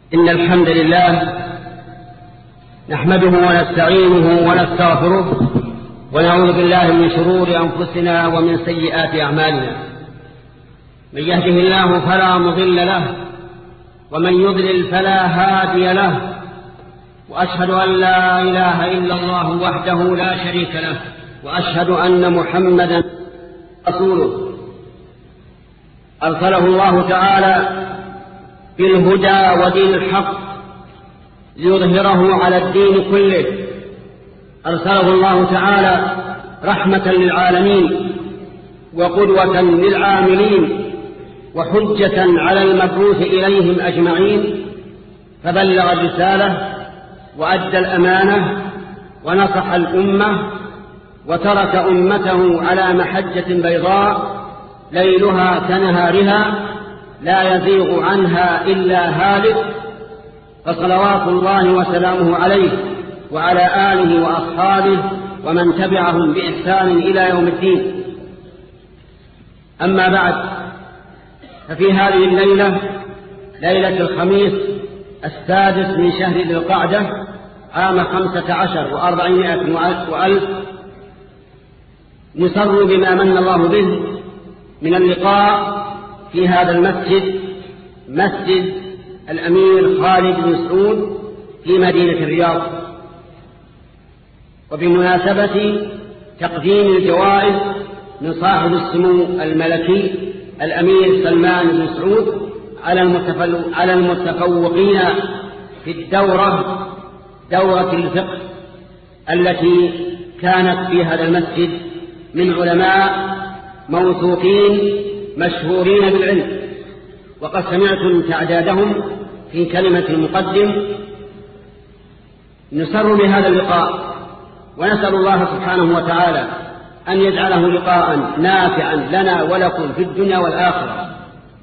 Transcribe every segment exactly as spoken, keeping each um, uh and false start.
إن الحمد لله نحمده ونستعينه ونستغفره ونعوذ بالله من شرور أنفسنا ومن سيئات أعمالنا. من يهده الله فلا مضل له ومن يضلل فلا هادي له، وأشهد أن لا إله إلا الله وحده لا شريك له، وأشهد أن محمدا رسوله أرسله الله تعالى بالهدى ودين الحق ليظهره على الدين كله. أرسله الله تعالى رحمة للعالمين وقدوة للعاملين وحجة على المبعوث إليهم أجمعين، فبلغ الرسالة وأدى الأمانة ونصح الأمة وترك أمته على محجة بيضاء ليلها كنهارها لا يزيغ عنها إلا هالك، فصلوات الله وسلامه عليه وعلى آله وأصحابه ومن تبعهم بإحسان إلى يوم الدين. أما بعد، ففي هذه الليلة ليلة الخميس السادس من شهر ذي القعدة عام خمسة عشر وأربعمائة وألف نسر بما من الله به من اللقاء في هذا المسجد، مسجد الأمير خالد بن سعود في مدينة الرياض، وبمناسبة تقديم الجوائز من صاحب السمو الملكي الأمير سلمان بن سعود على المتفوقين في الدورة دورة الفقه التي كانت في هذا المسجد من علماء موثوقين مشهورين بالعلم، وقد سمعتم تعدادهم في كلمة المقدم. نسر بهذا اللقاء ونسأل الله سبحانه وتعالى أن يجعله لقاء نافعا لنا ولكم في الدنيا والآخرة.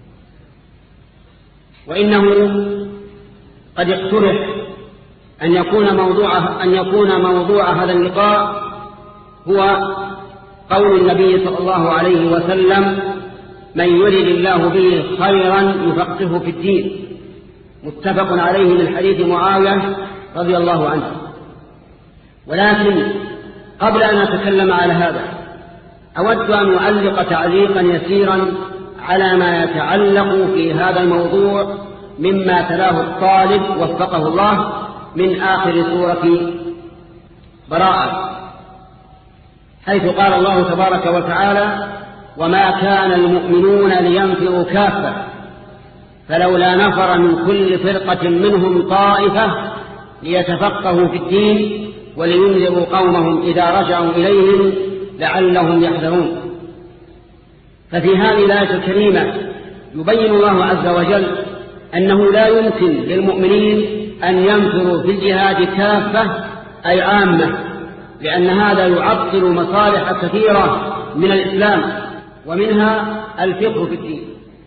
وإنه قد اقترح أن يكون موضوع أن يكون موضوع هذا اللقاء هو قول النبي صلى الله عليه وسلم: من يرد الله به خيرا يفقهه في الدين، متفق عليه من حديث معاوية رضي الله عنه. ولكن قبل أن أتكلم على هذا أود أن أعلق تعليقا يسيرا على ما يتعلق في هذا الموضوع مما تلاه الطالب وفقه الله من آخر سورة براءة، حيث قال الله تبارك وتعالى: وما كان المؤمنون لينفروا كافة فلولا نفر من كل فرقة منهم طائفة ليتفقهوا في الدين ولينذروا قومهم إذا رجعوا إليهم لعلهم يحذرون. ففي هذه الآية الكريمة يبين الله عز وجل أنه لا يمكن للمؤمنين أن ينفروا في الجهاد كافة أي عامة، لأن هذا يعطل مصالح كثيرة من الإسلام ومنها الفقه في الدين.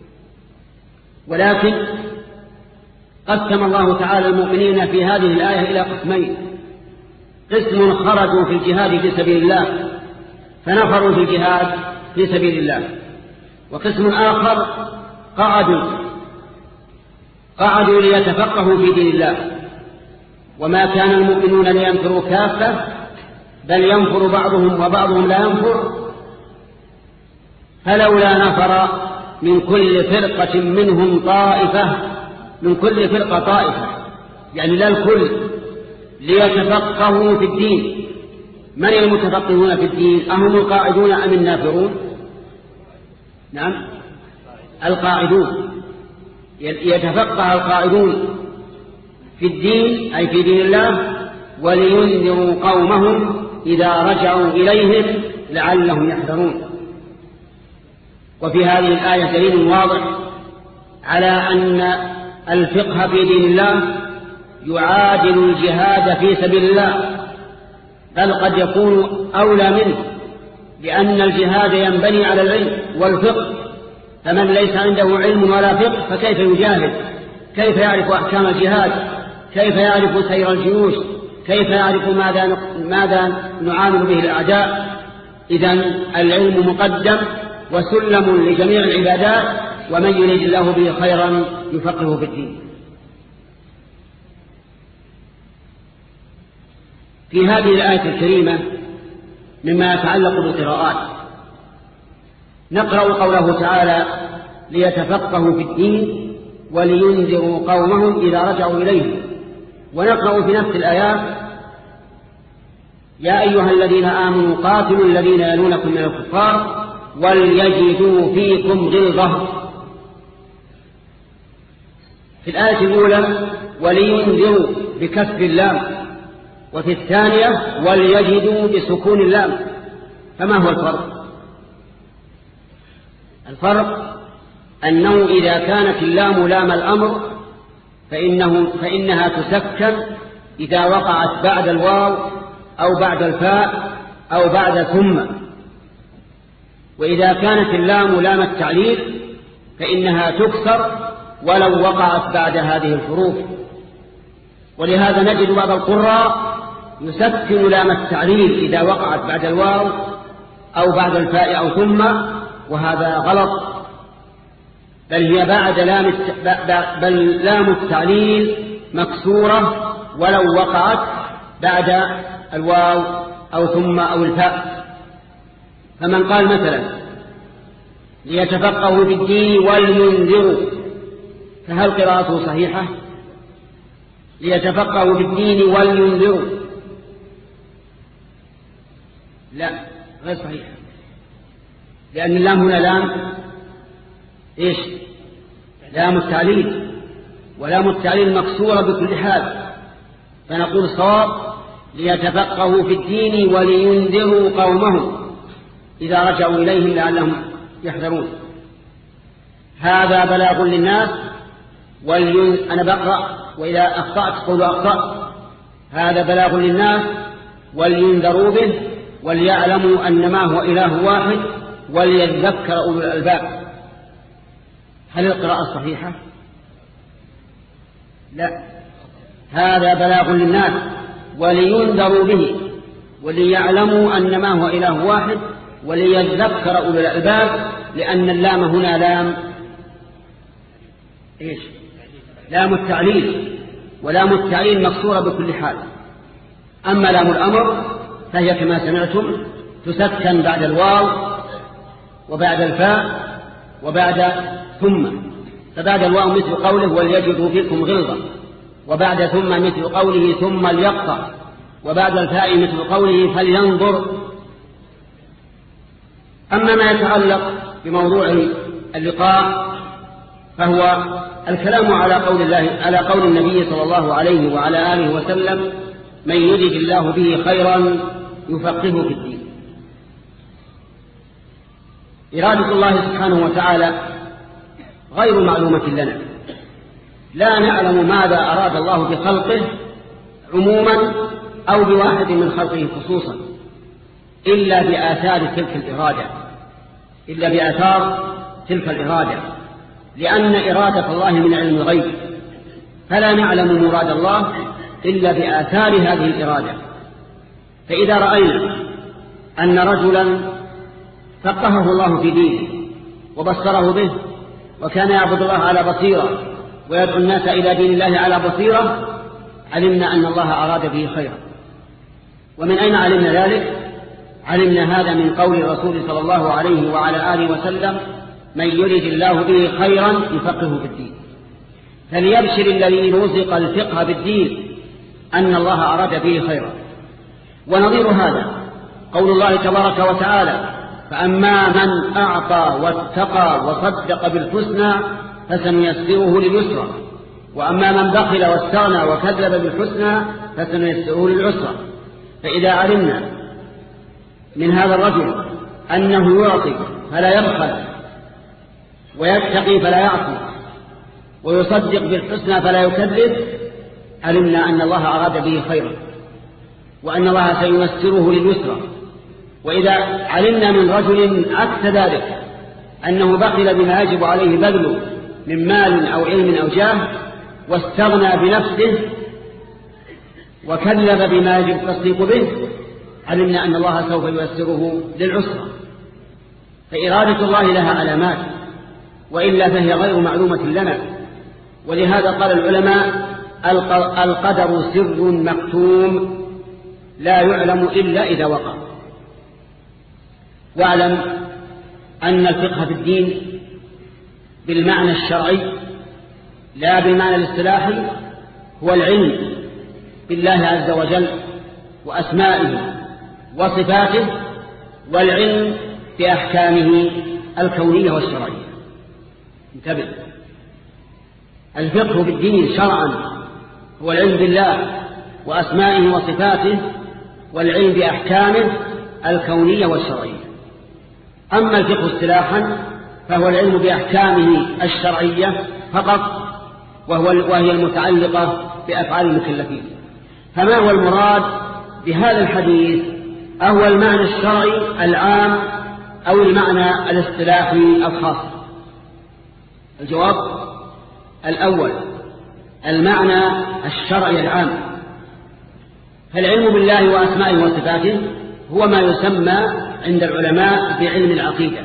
ولكن قسم الله تعالى المؤمنين في هذه الآية إلى قسمين: قسم خرجوا في الجهاد في سبيل الله فنفروا في الجهاد في سبيل الله، وقسم آخر قعدوا قعدوا ليتفقهوا في دين الله. وما كان المؤمنون لينفروا كافة بل ينفر بعضهم وبعضهم لا ينفر فلولا نفر من كل فرقة منهم طائفة، من كل فرقة طائفة يعني لا الكل، ليتفقهوا في الدين. من المتفقهون في الدين؟ أهم القاعدون أم النافرون؟ نعم القاعدون. يتفقه القاعدون في الدين أي في دين الله ولينذروا قومهم إذا رجعوا إليهم لعلهم يحذرون. وفي هذه الآية دليل واضح على أن الفقه في دين الله يعادل الجهاد في سبيل الله، بل قد يكون أولى منه، لأن الجهاد ينبني على العلم والفقه، فمن ليس عنده علم ولا فقه فكيف يجاهد؟ كيف يعرف أحكام الجهاد؟ كيف يعرف سير الجيوش؟ كيف يعرف ماذا ماذا نعامل به الأعداء؟ إذن العلم مقدم وسلم لجميع العبادات، ومن يريد الله به خيرا يفقهه في الدين. في هذه الآية الكريمة مما يتعلق بالقراءات. نقرأ قوله تعالى: ليتفقهوا في الدين ولينذروا قومهم إذا رجعوا إليه. ونقرأ في نفس الآيات: يا أيها الذين آمنوا قاتلوا الذين يلونكم من الكفار وليجدوا فيكم غلظة. في الآية الأولى ولينذروا بكسر اللام، وفي الثانية وليجدوا بسكون اللام. فما هو الفرق؟ الفرق أنه إذا كانت اللام لام الأمر فإنه فإنها تسكن إذا وقعت بعد الواو أو بعد الفاء أو بعد ثم، وإذا كانت اللام لام التعليل فإنها تكسر ولو وقعت بعد هذه الحروف. ولهذا نجد بعض القراء يسكن لام التعليل إذا وقعت بعد الواو أو بعد الفاء أو ثم، وهذا غلط، بل هي بعد لام بل لام التعليل مكسورة ولو وقعت بعد الواو أو ثم أو الفاء. فمن قال مثلا ليتفقهوا في الدين ولينذروا، فهل قراءته صحيحة؟ ليتفقهوا في الدين ولينذروا، لا، غير صحيح، لأن اللام هنا لام إيش؟ لام التعليل، ولام التعليل مكسورة بكل حال. فنقول صواب ليتفقهوا في الدين ولينذروا قومهم إذا رجعوا إليهم لعلهم يحذرون. هذا بلاغ للناس ولين... أنا بقرأ وإذا أخطأت قولوا أخطأت. هذا بلاغ للناس ولينذروا به وليعلموا أن ما هو إله واحد وليذكر أولو الألباب. هل القراءة صحيحة؟ لا، هذا بلاغ للناس ولينذروا به وليعلموا أن ما هو إله واحد وليذكر أولو الألباب، لأن اللام هنا لام إيش؟ لام التعليل، ولام التعليل مكسورة بكل حال. أما لام الأمر فهي كما سمعتم تسكن بعد الواو وبعد الفاء وبعد ثم. فبعد الواو مثل قوله وليجدوا فيكم غلظة، وبعد ثم مثل قوله ثم ليقطع، وبعد الفاء مثل قوله فلينظر. أما ما يتعلق بموضوع اللقاء فهو الكلام على قول الله على قول النبي صلى الله عليه وعلى آله وسلم: من يرد الله به خيرا يفقهه في الدين. إرادة الله سبحانه وتعالى غير معلومة لنا، لا نعلم ماذا أراد الله بخلقه عموما أو بواحد من خلقه خصوصا إلا بآثار تلك الإرادة إلا بآثار تلك الإرادة لأن إرادة الله من علم الغيب، فلا نعلم مراد الله إلا بآثار هذه الإرادة. فإذا رأينا أن رجلا فقهه الله في دينه وبصره به وكان يعبد الله على بصيرة ويدعو الناس إلى دين الله على بصيرة، علمنا أن الله أراد به خيرا. ومن أين علمنا ذلك؟ علمنا هذا من قول الرسول صلى الله عليه وعلى آله وسلم: من يرد الله به خيرا يفقهه في الدين. فليبشر الذي رزق الفقه بالدين أن الله أراد به خيرا. ونظير هذا قول الله تبارك وتعالى: فأما من أعطى واتقى وصدق بالحسنى فسنيسره لليسرى، وأما من بخل واستغنى وكذب بالحسنى فسنيسره للعسرى. فإذا علمنا من هذا الرجل أنه يعطي فلا يبخل ويتقي فلا يعصي ويصدق بالحسنى فلا يكذب، علمنا أن الله أراد به خيرا وأن الله سييسره لليسرى. وإذا علمنا من رجل عكس ذلك أنه بخل بما يجب عليه بذله من مال أو علم أو جاه واستغنى بنفسه وكذب بما يجب التصديق به، علمنا أن الله سوف ييسره للعسرى. فإرادة الله لها علامات، وإلا فهي غير معلومة لنا. ولهذا قال العلماء: القدر سر مكتوم لا يعلم إلا إذا وقع. واعلم أن الفقه في الدين بالمعنى الشرعي لا بالمعنى الاصطلاحي هو العلم بالله عز وجل وأسمائه وصفاته، والعلم بأحكامه الكونية والشرعية. انتبه، الفقه في الدين شرعا هو العلم بالله وأسمائه وصفاته والعلم بأحكامه الكونية والشرعية. أما الفقه اصطلاحا فهو العلم بأحكامه الشرعية فقط، وهو وهي المتعلقة بأفعال المكلفين. فما هو المراد بهذا الحديث؟ أهو المعنى الشرعي العام أو المعنى الاصطلاحي الخاص؟ الجواب الأول، المعنى الشرعي العام. فالعلم بالله وأسمائه وصفاته هو ما يسمى عند العلماء بعلم العقيدة،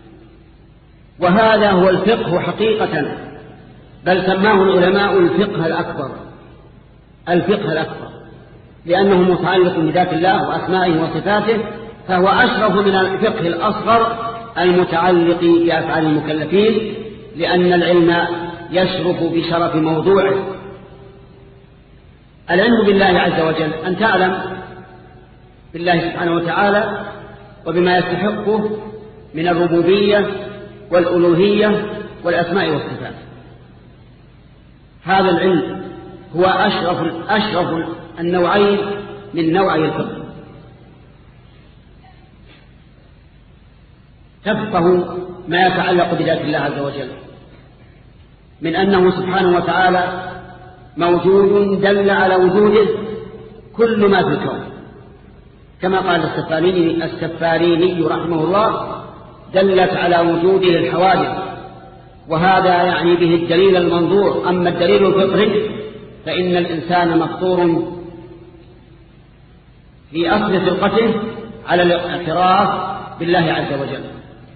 وهذا هو الفقه حقيقة، بل سماه العلماء الفقه الأكبر. الفقه الأكبر لأنه متعلق بذات الله وأسمائه وصفاته، فهو أشرف من الفقه الأصغر المتعلق بأفعال المكلفين، لأن العلم يشرف بشرف موضوعه. العلم بالله عز وجل أن تعلم بالله سبحانه وتعالى وبما يستحقه من الربوبية والألوهية والأسماء والصفات. هذا العلم هو أشرف, أشرف النوعين من نوعي الفقه. تفقه ما يتعلق بذات الله عز وجل من أنه سبحانه وتعالى موجود دل على وجوده كل ما في الكون، كما قال السفاريني, السفاريني رحمه الله: دلت على وجوده الحوادث، وهذا يعني به الدليل المنظور. أما الدليل الفطري فإن الإنسان مفطور في أصل خلقته على الاعتراف بالله عز وجل.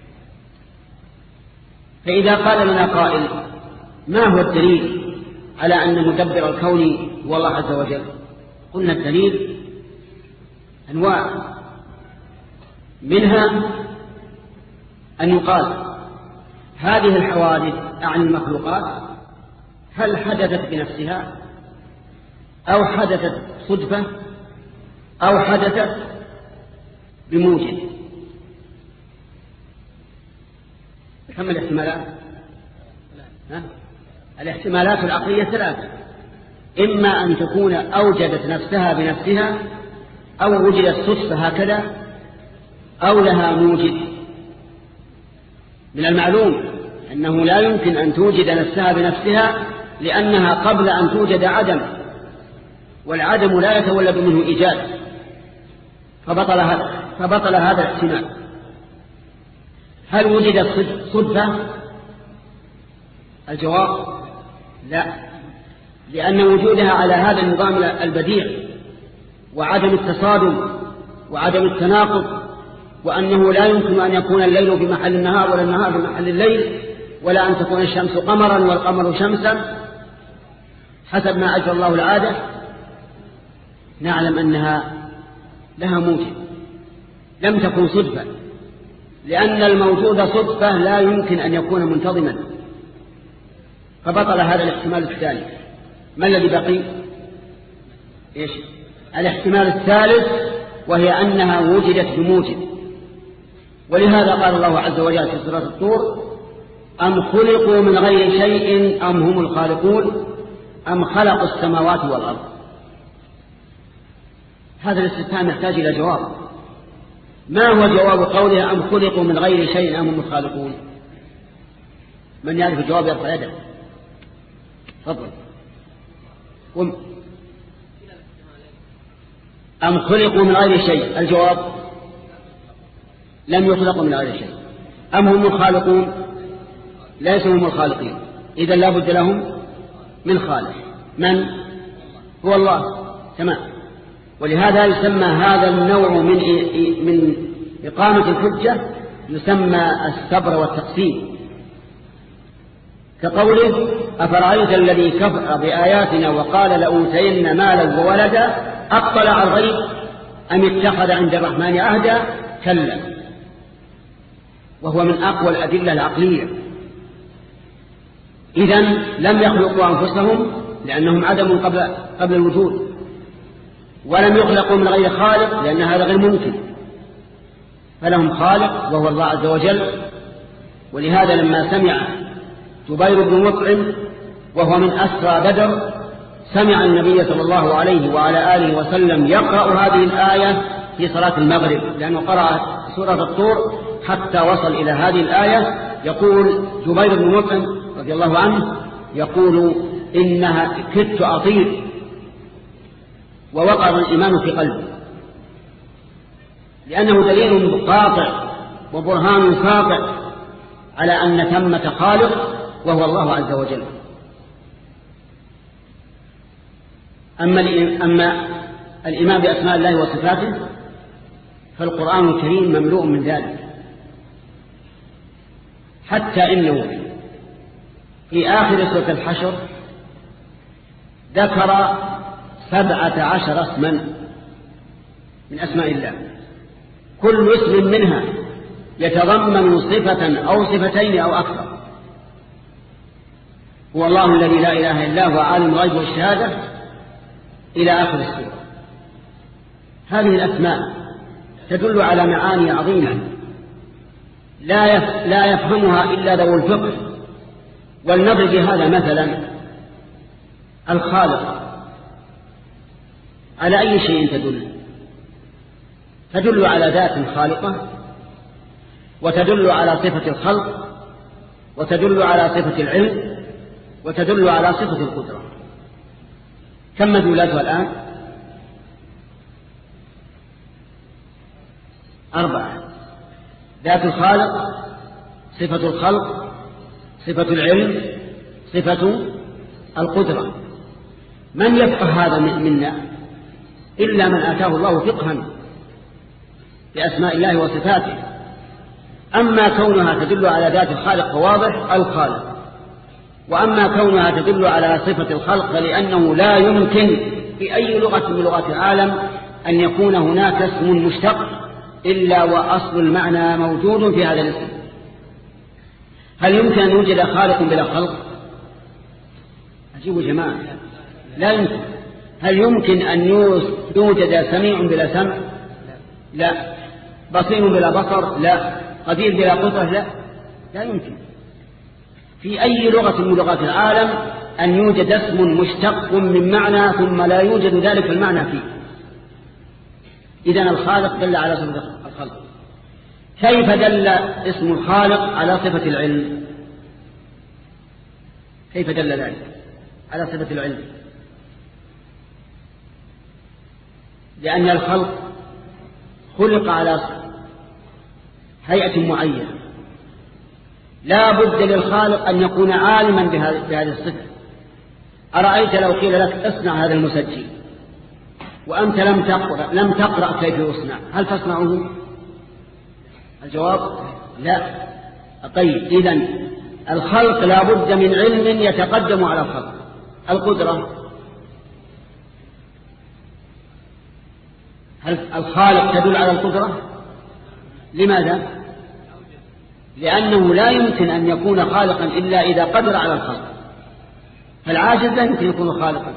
فإذا قال لنا قائل: ما هو الدليل على أن مدبر الكون هو الله عز وجل؟ قلنا الدليل أنواع، منها أن يقال هذه الحوادث عن المخلوقات هل حدثت بنفسها أو حدثت صدفة أو حدثت بموجب؟ كم الاحتمالات؟ ها؟ الاحتمالات العقلية ثلاثة: إما أن تكون أوجدت نفسها بنفسها، أو وجدت صدفة هكذا، أو لها موجد. من المعلوم أنه لا يمكن أن توجد نفسها بنفسها، لأنها قبل أن توجد عدم، والعدم لا يتولد منه إيجاد، فبطل هذا, فبطل هذا الاحتمال. هل وجدت صدفة؟ الجواب لا، لأن وجودها على هذا النظام البديع وعدم التصادم وعدم التناقض، وأنه لا يمكن أن يكون الليل في محل النهار ولا النهار في محل الليل، ولا أن تكون الشمس قمرا والقمر شمسا حسب ما أجرى الله العادة، نعلم أنها لها موجب، لم تكن صدفة، لأن الموجود صدفة لا يمكن أن يكون منتظما، فبطل هذا الاحتمال الثاني. ما الذي بقي؟ إيش؟ الاحتمال الثالث، وهي أنها وجدت بموجب. ولهذا قال الله عز وجل في سورة الطور: أم خلقوا من غير شيء أم هم الخالقون أم خلقوا السماوات والأرض. هذا الاستفهام يحتاج إلى جواب. ما هو جواب قولها أم خلقوا من غير شيء أم هم الخالقون؟ من يعرف الجواب يرفع يده. تفضل. قم. أم خلقوا من غير شيء، الجواب لم يخلقوا من غير شيء. أم هم الخالقون، ليسوا هم الخالقين، إذا لا بد لهم من خالق. من هو الله؟ تمام. ولهذا يسمى هذا النوع من من إقامة الحجة يسمى الصبر والتقسيم، كقوله: أفرأيت الذي كفر بآياتنا وقال لأوتين مالا وولدا أطلع الغيب أم اتخذ عند الرحمن عهدا كلا، وهو من أقوى الأدلة العقلية. إذن لم يخلقوا أنفسهم لأنهم عدم قبل, قبل الوجود، ولم يخلقوا من غير خالق لأن هذا غير ممكن، فلهم خالق وهو الله عز وجل. ولهذا لما سمع جبير بن مطعم وهو من أسرى بدر سمع النبي صلى الله عليه وعلى آله وسلم يقرأ هذه الآية في صلاة المغرب، لأنه قرأ سورة الطور حتى وصل إلى هذه الآية. يقول جبير بن مطعم رضي الله عنه يقول إنها كدت أطير، ووقر الإيمان في قلبه، لأنه دليل قاطع وبرهان ساطع على أن ثمة خالق وهو الله عز وجل. أما أما الإيمان بأسماء الله وصفاته فالقرآن الكريم مملوء من ذلك، حتى إنه في آخر سورة الحشر ذكر سبعة عشر اسما من أسماء الله، كل اسم منها يتضمن صفة أو صفتين أو أكثر. هو الله الذي لا إله إلا هو عالم الغيب والشهادة إلى آخر السورة. هذه الأسماء تدل على معاني عظيمة لا يفهمها إلا ذو الفقه. ولنضرب هذا مثلا، الخالق على أي شيء تدل؟ تدل على ذات خالقة، وتدل على صفة الخلق، وتدل على صفة العلم، وتدل على صفة القدرة. كم مدلولاتها الآن؟ أربعة: ذات الخالق، صفة الخلق، صفة العلم، صفة القدرة. من يفقه هذا منا إلا من آتاه الله فقها بأسماء الله وصفاته. أما كونها تدل على ذات الخالق فواضح الخالق، وأما كونها تدل على صفة الخلق فلأنه لا يمكن بأي لغة من لغات العالم أن يكون هناك اسم مشتق إلا وأصل المعنى موجود في هذا الاسم. هل يمكن أن يوجد خالق بلا خلق؟ أجيبوا جماعة، لا يمكن. هل يمكن أن يوجد سميع بلا سمع؟ لا. بصير بلا بصر؟ لا. قدير بلا قدرة؟ لا، لا يمكن في أي لغة من لغات العالم أن يوجد اسم مشتق من معنى ثم لا يوجد ذلك المعنى فيه. إذن الخالق دل على صفة الخلق. كيف دل اسم الخالق على صفة العلم؟ كيف دل ذلك على صفة العلم؟ لأن الخلق خلق على هيئة معينة، لا بد للخالق أن يكون عالما بهذه الصفة. أرأيت لو قيل لك اصنع هذا المسجل وأنت لم تقرأ, لم تقرأ كيف يصنع، هل تصنعه؟ الجواب لا. طيب، إذن الخلق لا بد من علم يتقدم على الخلق. القدرة، هل الخالق تدل على القدرة؟ لماذا؟ لأنه لا يمكن أن يكون خالقا إلا إذا قدر على الخلق، فالعاجز لا يمكن يكون خالقا.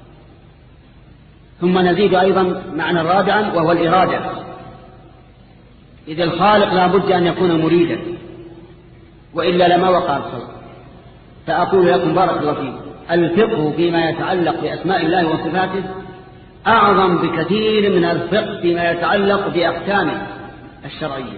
ثم نزيد أيضا معنى رابعا وهو الإرادة. إذا الخالق لا بد أن يكون مريدا، وإلا لما وقع الخلق. فأقول لكم بارك الله فيكم، الفقه فيما يتعلق بأسماء الله وصفاته أعظم بكثير من الفقه فيما يتعلق بأحكامه الشرعية.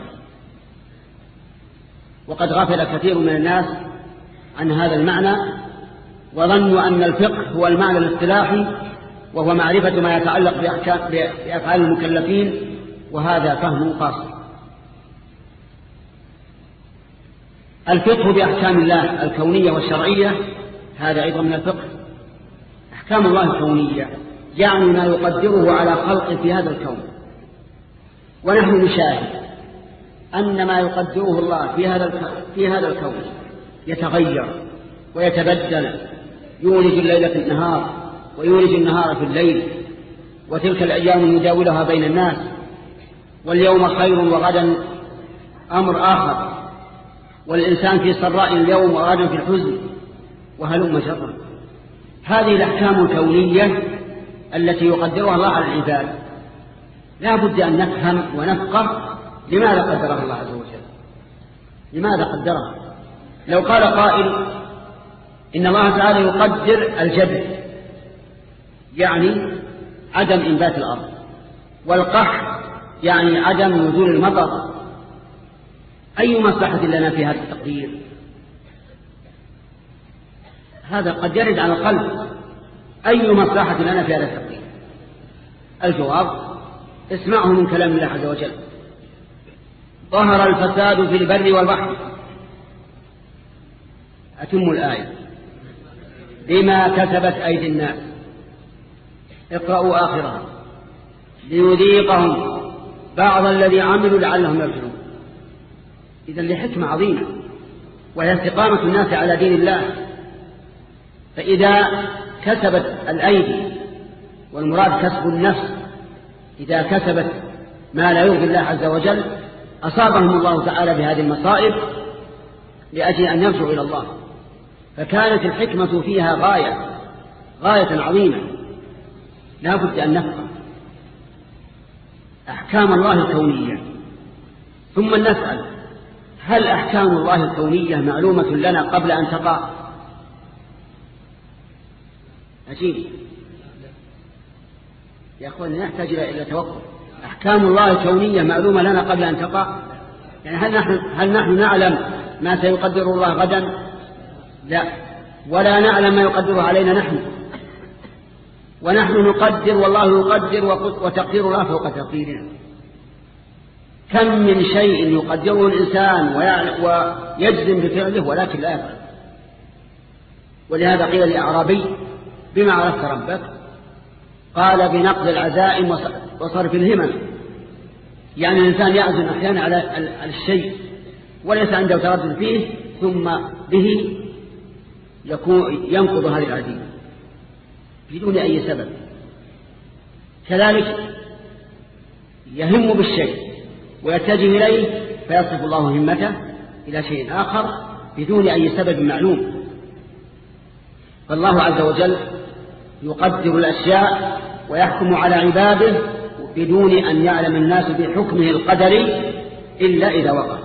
وقد غفل كثير من الناس عن هذا المعنى وظنوا أن الفقه هو المعنى الاصطلاحي، وهو معرفة ما يتعلق بأفعال المكلفين، وهذا فهم قاصر. الفقه بأحكام الله الكونية والشرعية هذا أيضا من الفقه. أحكام الله الكونية يعني ما يقدره على خلق في هذا الكون، ونحن نشاهد أن ما يقدره الله في هذا في هذا الكون يتغير ويتبدل، يولج الليل في النهار ويولج النهار في الليل، وتلك الأيام نداولها بين الناس، واليوم خير وغدا أمر آخر، والإنسان في سراء اليوم وغدا في الحزن، وهلم جرا. هذه الأحكام الكونية التي يقدرها الله على العباد لا بد أن نفهم ونفقه لماذا قدرها الله عز وجل، لماذا قدرها. لو قال قائل إن الله تعالى يقدر الجدب، يعني عدم إنبات الأرض، والقحط يعني عدم نزول المطر، أي مصلحة لنا في هذا التقدير؟ هذا قد يرد على القلب، أي مصلحة لنا في هذا التقدير؟ الجواب اسمعه من كلام الله عز وجل: ظهر الفساد في البر والبحر. أتم الآية: بما كسبت أيدي الناس. اقرأوا آخرها: ليذيقهم بعض الذي عملوا لعلهم يرجعون. إذن لحكمة عظيمة، وهي استقامة الناس على دين الله. فإذا كسبت الأيدي، والمراد كسب النفس، إذا كسبت ما لا يرضي الله عز وجل أصابهم الله تعالى بهذه المصائب لأجل أن يرجعوا إلى الله. فكانت الحكمة فيها غاية غاية عظيمة، لا بد أن نفهم أحكام الله الكونية. ثم نسأل: هل أحكام الله الكونية معلومة لنا قبل أن تقع؟ عجيب يا أخواني، نحتاج إلى توقف. أحكام الله الكونية معلومة لنا قبل أن تقع؟ يعني هل نحن, هل نحن نعلم ما سيقدر الله غدا؟ لا، ولا نعلم ما يقدره علينا نحن، ونحن نقدر والله يقدر، وتقدير الله فوق تقديرنا. كم من شيء يقدره الإنسان ويجزم بفعله ولكن لا يفعل. ولهذا قيل لأعرابي: بما عرفت ربك؟ قال: بنقض العزائم وصرف الهمم. يعني الإنسان يعزم أحيانا على الشيء وليس عنده تردد فيه، ثم به يكون ينقض هذه العزيمة بدون أي سبب. كذلك يهم بالشيء ويتجه إليه فيصرف الله همته إلى شيء آخر بدون أي سبب معلوم. فالله عز وجل يقدر الأشياء ويحكم على عباده بدون أن يعلم الناس بحكمه القدري إلا إذا وقع.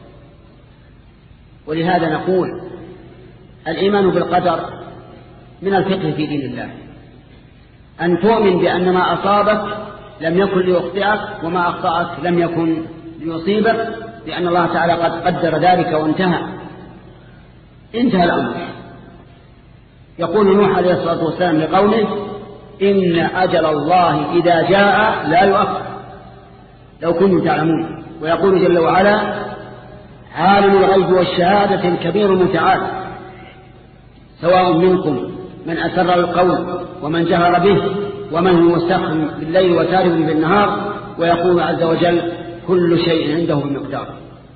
ولهذا نقول: الإيمان بالقدر من الفقه في دين الله، أن تؤمن بأن ما أصابك لم يكن ليخطئك، وما أخطأك لم يكن ليصيبك، لأن الله تعالى قد قدر ذلك وانتهى انتهى الأمر. يقول نوح عليه الصلاة والسلام لقومه: إن أجل الله إذا جاء لا يؤخر لو كنتم تعلمون. ويقول جل وعلا: عالم الغيب والشهادة الكبير المتعال، سواء منكم من أسر القول ومن جهر به ومن هو مستخدم بالليل وسارب بالنهار. ويقول عز وجل: كل شيء عنده بمقدار.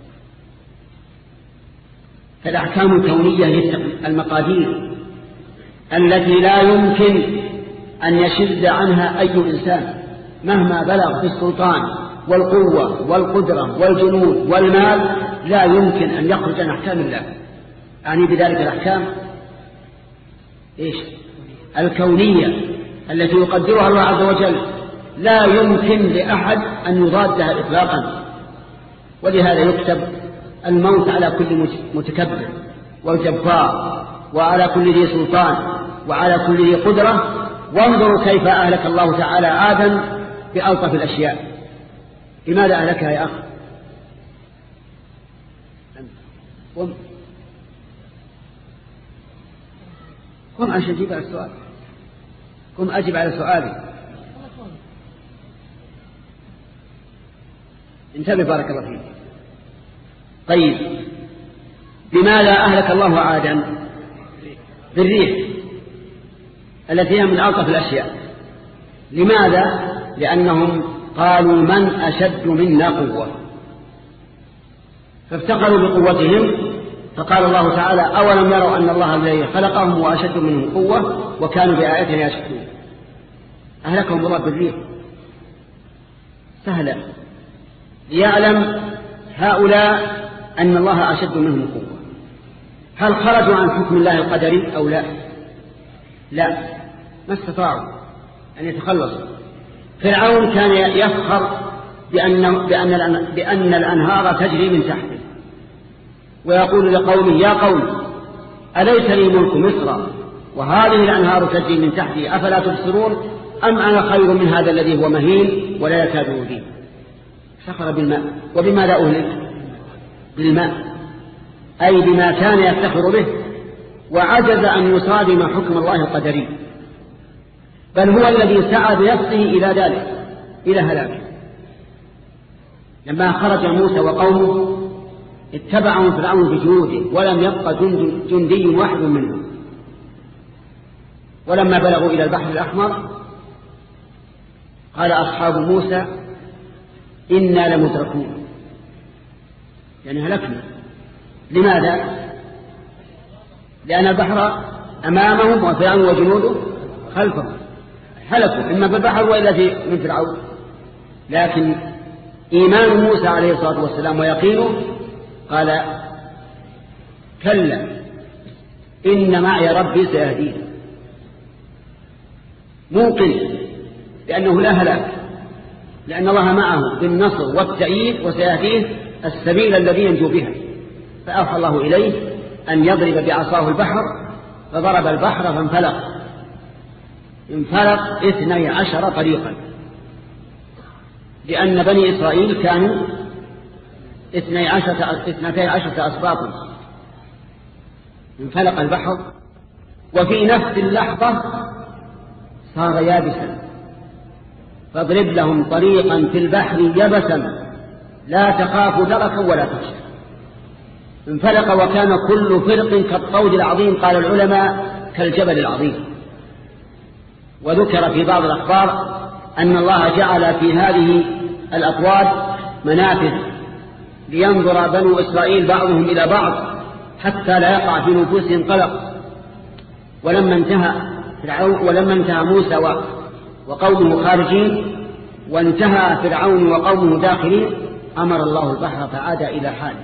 فالأحكام الكونية هي المقادير التي لا يمكن أن يشد عنها أي إنسان مهما بلغ في السلطان والقوة والقدرة والجنود والمال، لا يمكن أن يخرج عن أحكام الله. أعني بذلك الأحكام إيش؟ الكونية التي يقدرها الله عز وجل، لا يمكن لأحد أن يضادها إطلاقا. ولهذا يكتب الموت على كل متكبر والجبار، وعلى كل ذي سلطان، وعلى كل ذي قدرة. وانظروا كيف أهلك الله تعالى عادا بألطف الأشياء. لماذا أهلكها يا أخ؟ قم قم عشان تجيب على السؤال، قم أجب على سؤالي. انتبه بارك الله فيك. طيب، بماذا أهلك الله عادا؟ بالريح التي هي من ألطف الأشياء. لماذا؟ لأنهم قالوا: من أشد منا قوة، فافتقروا بقوتهم. فقال الله تعالى: أولم يروا أن الله الذي خلقهم وأشد منهم قوة وكانوا بآياتنا يشكرون. أهلكهم الله بالريح سهلا، ليعلم هؤلاء أن الله أشد منهم قوة. هل خرجوا عن حكم الله القدري أو لا؟ لا، ما استطاعوا أن يتخلصوا. فرعون كان يفخر بأن, بأن, بأن الأنهار تجري من تحته، ويقول لقومه يا قوم أليس لي ملك مصر وهذه الأنهار تجري من تحتي أفلا تبصرون أم أنا خير من هذا الذي هو مهين ولا يكاد يبين. سخر بالماء، وبماذا أهلك؟ بالماء، أي بما كان يفتخر به، وعجز أن يصادم حكم الله القدري، بل هو الذي سعى بنفسه إلى ذلك، إلى هلاكه. لما خرج موسى وقومه اتبعهم فرعون بجنوده ولم يبق جند جندي واحد منهم. ولما بلغوا إلى البحر الأحمر قال أصحاب موسى إنا لمدركون، يعني هلكنا. لماذا؟ لأن البحر أمامهم وفرعون وجنوده خلفهم، هلكوا إما بالبحر وإلا من فرعون. لكن إيمان موسى عليه الصلاة والسلام ويقينه قال كلا إن معي ربي سيهدين، موقن لأنه لا هلاك، لأن الله معه بالنصر والتأييد وسيهديه السبيل الذي ينجو بها. فأوحى الله إليه أن يضرب بعصاه البحر، فضرب البحر فانفلق انفلق اثني عشر طريقا، لأن بني إسرائيل كانوا اثني عشرة اثنتي عشرة أسباطا. انفلق البحر وفي نفس اللحظة صار يابسا، فاضرب لهم طريقا في البحر يبسا لا تخاف دركا ولا تخشى. انفلق وكان كل فرق كالطود العظيم، قال العلماء كالجبل العظيم. وذكر في بعض الأخبار أن الله جعل في هذه الأطواد منافذ لينظر بنو إسرائيل بعضهم إلى بعض حتى لا يقع في نفوسهم قلق. ولما انتهى فرعون ولما انتهى موسى وقومه خارجين وانتهى فرعون وقومه داخلين أمر الله البحر فعاد إلى حاله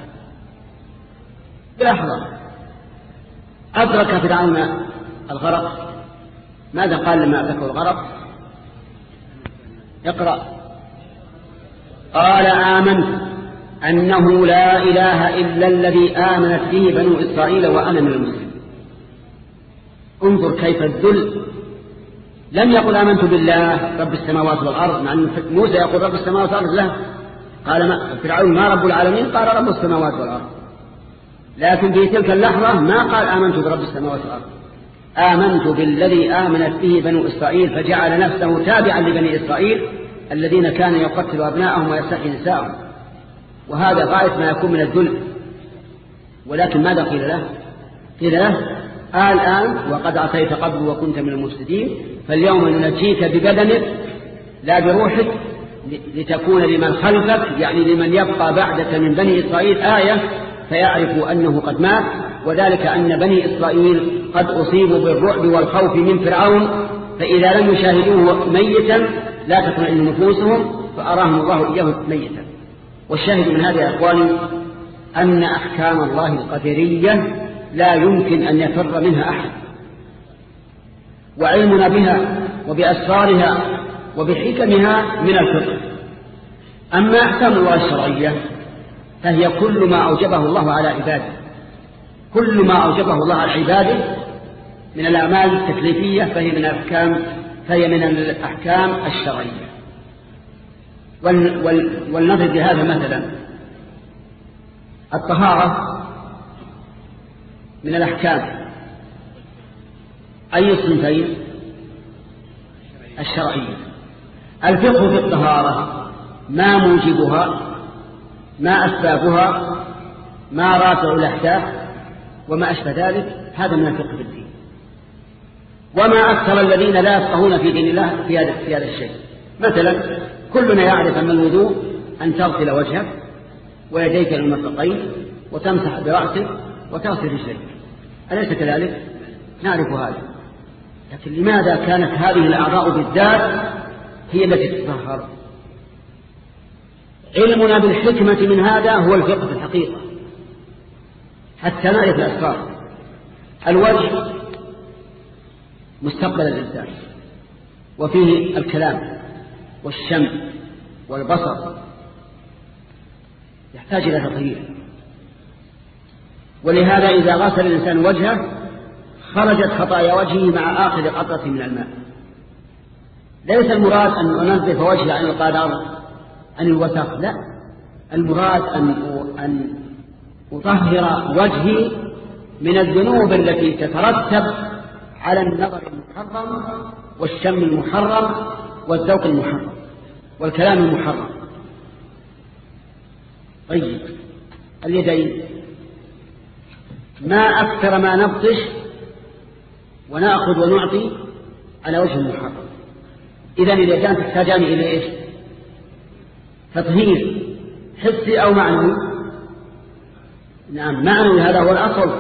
بلحظة. أدرك فرعون الغرق. ماذا قال لما أدركه الغرق؟ اقرأ. قال آمنت أنه لا إله إلا الذي آمنت به بنو إسرائيل وأنا من المسلمين. انظر كيف الذل. لم يقل آمنت بالله رب السماوات والأرض، مع أن موسى يقول رب السماوات والأرض له. قال ما فرعون ما رب العالمين؟ قال رب السماوات والأرض. لكن في تلك اللحظة ما قال آمنت برب السماوات والأرض، آمنت بالذي آمنت به بنو إسرائيل، فجعل نفسه تابعا لبني إسرائيل الذين كانوا يقتلوا أبناءهم ويستحيي نساءهم. وهذا غاية ما يكون من الذل. ولكن ماذا قيل له؟ قيل له الآن وقد عصيت قبل وكنت من المفسدين، فاليوم ننجيك ببدنك لا بروحك لتكون لمن خلفك، يعني لمن يبقى بعدك من بني إسرائيل آية فيعرفوا أنه قد مات. وذلك أن بني إسرائيل قد أصيبوا بالرعب والخوف من فرعون، فإذا لم يشاهدوه ميتا لا تطمئن نفوسهم، فأراهم الله إياه ميتا. والشاهد من هذا يا أخواني أن أحكام الله القدرية لا يمكن أن يفر منها أحد، وعلمنا بها وبأسرارها وبحكمها من الفقه. أما أحكام الله الشرعية فهي كل ما أوجبه الله على عباده، كل ما أوجبه الله على عباده من الأعمال التكليفية فهي من الأحكام فهي من الأحكام الشرعية. ولنضرب بهذا مثلا الطهارة من الأحكام أي الصنفين؟ الشرعية. الفقه في الطهارة ما موجبها، ما أسبابها، ما رافع الأحداث وما أشبه ذلك، هذا من الفقه في الدين. وما أكثر الذين لا يفقهون في دين الله في هذا في هذا الشيء. مثلا كلنا يعرف أن الوضوء أن تغسل وجهك ويديك إلى المرفقين وتمسح برأسك وتغسل رجليك، أليس كذلك؟ نعرف هذا. لكن لماذا كانت هذه الأعضاء بالذات هي التي تتطهر؟ علمنا بالحكمة من هذا هو الفقه في الحقيقة، حتى نعرف الأسرار. الوجه مستقبل الإنسان، وفيه الكلام والشم والبصر، يحتاج إلى تطهير. ولهذا إذا غسل الإنسان وجهه خرجت خطايا وجهه مع آخر قطرة من الماء. ليس المراد أن أنظف وجهي عن القدر عن الوسخ، لا، المراد أن أن أطهر وجهي من الذنوب التي تترتب على النظر المحرم والشم المحرم والذوق المحرم والكلام المحرم. طيب، اليدين ما أكثر ما نبطش ونأخذ ونعطي على وجه المحرم. إذن اليدان تحتاجان إلى إيش؟ تطهير حسي أو معنوي؟ نعم، معنوي، هذا هو الأصل.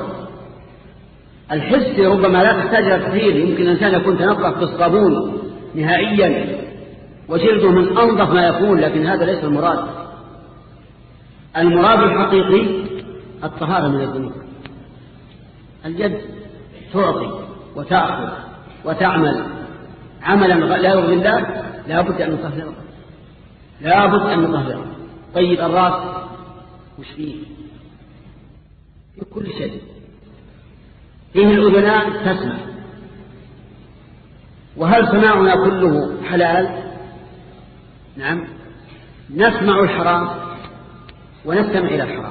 الحسي ربما لا تحتاج إلى تطهير، يمكن الإنسان يكون تنظف بالصابون نهائيا وجلده من أنظف ما يكون، لكن هذا ليس المراد. المراد الحقيقي الطهارة من الذنوب. اليد تعطي وتأخذ وتعمل عملا لا يرضي الله، لا بد أن نطهره، لا بد أن نطهره. طيب، الرأس وش فيه؟ في كل شيء. فيه الأذنان تسمع، وهل سماعنا كله حلال؟ نعم، نسمع الحرام ونستمع إلى الحرام،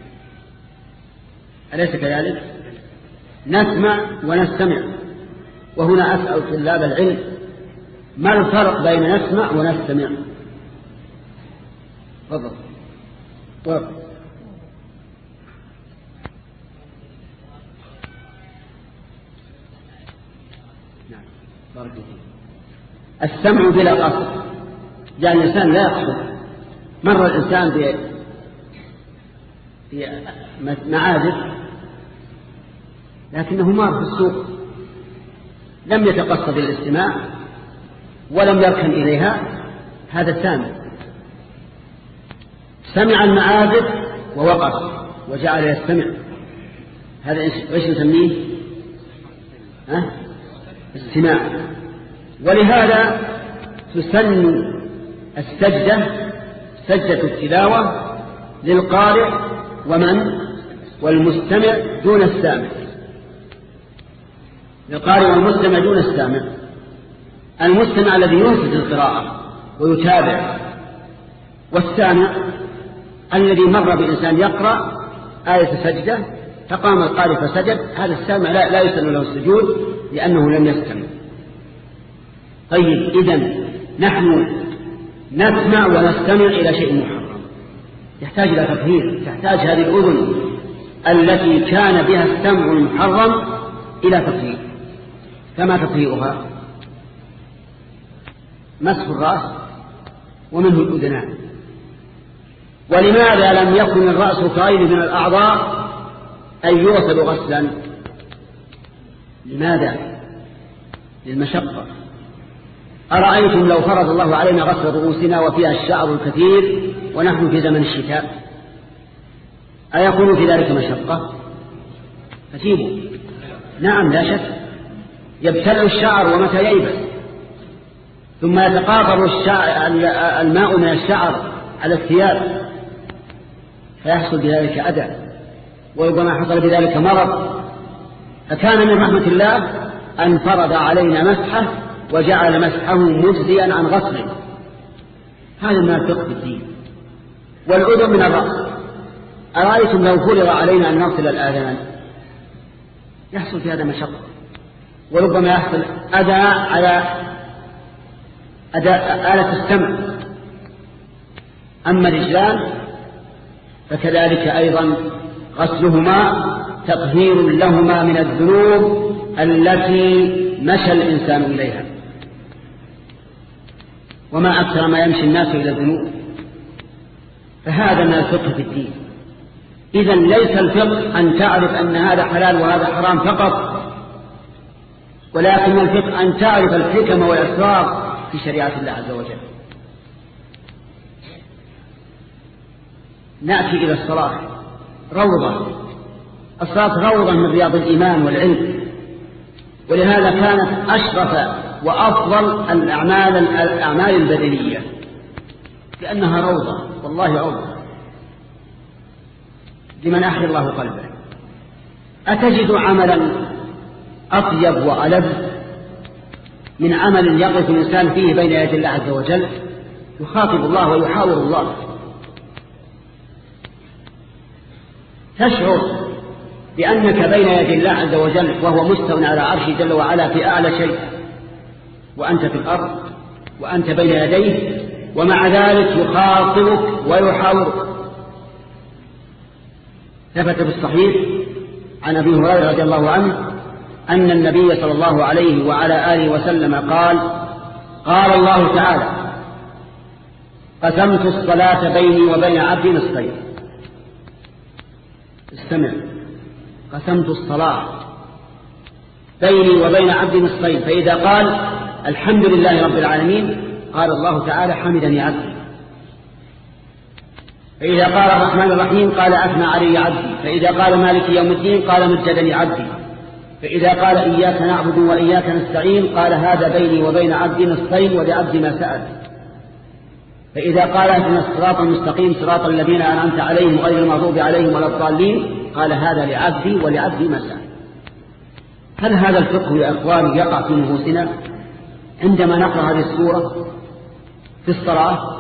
أليس كذلك؟ نسمع ونستمع. وهنا أسأل طلاب العلم، ما الفرق بين نسمع ونستمع؟ تفضل. نعم، بارك الله. السمع بلا قصد، يعني الإنسان لا يقصد. مر الإنسان ب في معازف لكنه مار في السوق، لم يتقصد الاستماع ولم يركن إليها، هذا سامع. سمع المعازف ووقف وجعل يستمع، هذا ايش نسميه؟ ها؟ استماع. ولهذا تسن السجدة سجدة التلاوة للقارئ ومن والمستمع دون السامع، للقارئ والمستمع دون السامع. المستمع الذي ينفذ القراءة ويتابع، والسامع الذي مر بإنسان يقرأ آية سجدة فقام القارئ فسجد، هذا السامع لا, لا يسن له السجود لأنه لم يستمع. طيب، إذن نحن نسمع ونستمع إلى شيء محرم، يحتاج إلى تطهير. تحتاج هذه الأذن التي كان بها السمع المحرم إلى تطهير. كما تطهيرها مسح الرأس ومنه الأذنان. ولماذا لم يكن الرأس كغيره من الأعضاء أن يوصل غسلا؟ لماذا؟ للمشقة. أرأيتم لو فرض الله علينا غسل رؤوسنا وفيها الشعر الكثير ونحن في زمن الشتاء، أيكون في ذلك مشقة؟ أجيبوا نعم، لا شك. يبتل الشعر ومتى ييبس، ثم يتقاطر الماء من الشعر على الثياب فيحصل بذلك أذى، وربما حصل بذلك مرض. فكان من رحمة الله أن فرض علينا مسحه وجعل مسحه مجزيا عن غسله. هذا ما الفقه في الدين. والأذن من الرأس. أرأيتم لو فرض علينا أن نغسل الآذان، يحصل في هذا مشقة، وربما يحصل أذى على أداء آلة السمع. أما الرجلان فكذلك أيضا غسلهما تطهير لهما من الذنوب التي مشى الإنسان إليها. وما أكثر ما يمشي الناس إلى الذنوب. فهذا من الفقه في الدين. إذن ليس الفقه أن تعرف أن هذا حلال وهذا حرام فقط، ولكن الفقه أن تعرف الحكم والأسرار في شريعة الله عز وجل. نأتي إلى الصلاة، روضة. الصلاة روضة من رياض الإيمان والعلم، ولهذا كانت أشرف وأفضل الأعمال الأعمال البدنية، لأنها روضة، والله روضة لمن أحيا الله قلبه. أتجد عملا أطيب وألذ من عمل يقف الإنسان فيه بين يدي الله عز وجل، يخاطب الله ويحاور الله، تشعر بأنك بين يدي الله عز وجل وهو مستوى على عرشه جل وعلا في أعلى شيء، وأنت في الأرض وأنت بين يديه، ومع ذلك يخاطبك ويحاورك. ثبت بالصحيح عن أبي هريرة رضي الله عنه أن النبي صلى الله عليه وعلى آله وسلم قال: قال الله تعالى: قسمت الصلاة بيني وبين عبدي نصفين. استمع، قسمت الصلاة بيني وبين عبدي نصفين، فإذا قال الحمد لله رب العالمين قال الله تعالى: حمدني عبدي. فإذا قال الرحمن الرحيم قال: أثنى علي عبدي. فإذا قال مالك يوم الدين قال: مجدني عبدي. فإذا قال إياك نعبد وإياك نستعين قال: هذا بيني وبين عبدي نصفين ولعبدي ما سأل. فإذا قال: اهدنا الصراط المستقيم صراط الذين أنعمت عليهم غير المغضوب عليهم ولا الضالين قال: هذا لعبدي ولعبدي ما سأل. هل هذا الفقه يا أخواني يقع في نفوسنا عندما نقرأ هذه السورة في الصلاة؟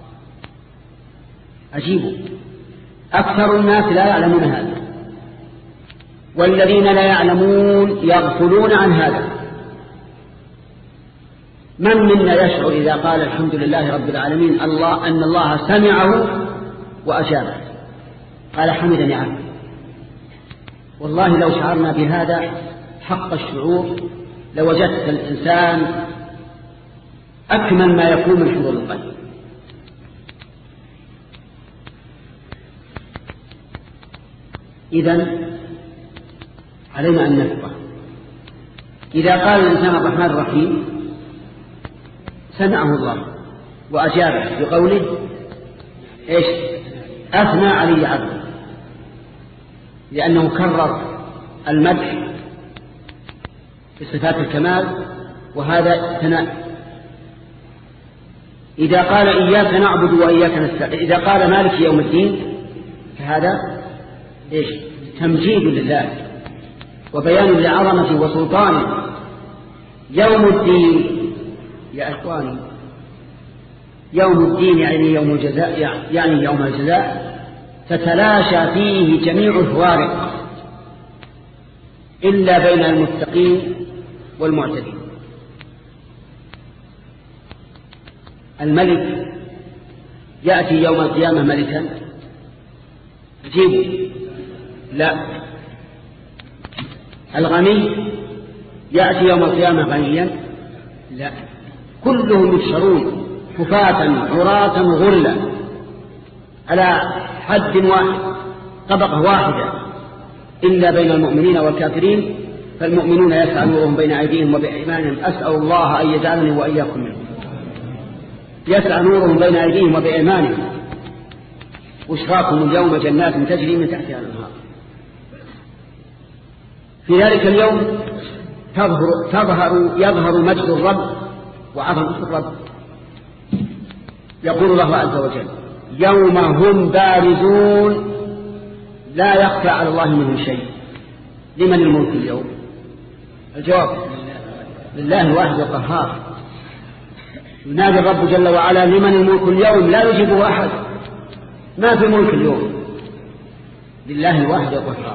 عجيب، أكثر الناس لا يعلمون هذا، والذين لا يعلمون يغفلون عن هذا. من منا يشعر إذا قال الحمد لله رب العالمين الله أن الله سمعه وأجابه؟ قال: حمدني عبدي. والله لو شعرنا بهذا حق الشعور لوجدت الإنسان أكمل ما يكون من حضور القلب. إذن علينا أن نفقه. إذا قال الإنسان الرحمن الرحيم سمعه الله وأجابه بقوله إيش؟ أثنى علي عبدي، لأنه كرر المدح بصفات الكمال، وهذا ثناء. إذا قال إياك نعبد وإياك نستعين، إذا قال مالك يوم الدين فهذا إيش؟ تمجيد لله وبيان لعظمته وسلطانه. يوم الدين يا إخواني، يوم الدين يعني يوم الجزاء، يعني يوم الجزاء تتلاشى فيه جميع الفوارق إلا بين المتقين والمعتدين. الملك يأتي يوم القيامة ملكا جيبه؟ لا. الغني يأتي يوم القيامة غنيا؟ لا. كلهم يحشرون حفاة عراة غرلا على حد واحد، طبقة واحدة، إلا بين المؤمنين والكافرين. فالمؤمنون يسعى نورهم بين أيديهم وبأيمانهم، أسأل الله أن يجعلني وإياكم منهم. يسعى نورهم بين أيديهم وبأيمانهم، بشراكم اليوم جنات تجري من تحتها الأنهار. في ذلك اليوم تظهر, تظهر يظهر مجد الرب وعظمة الرب. يقول الله عز وجل: يوم هم بارزون لا يخفى على الله منهم شيء. لمن الملك اليوم؟ الجواب: لله الواحد القهار. ينادي الرب جل وعلا: لمن الملك اليوم؟ لا يجيبه أحد، ما في ملك اليوم، لله الواحد القهار.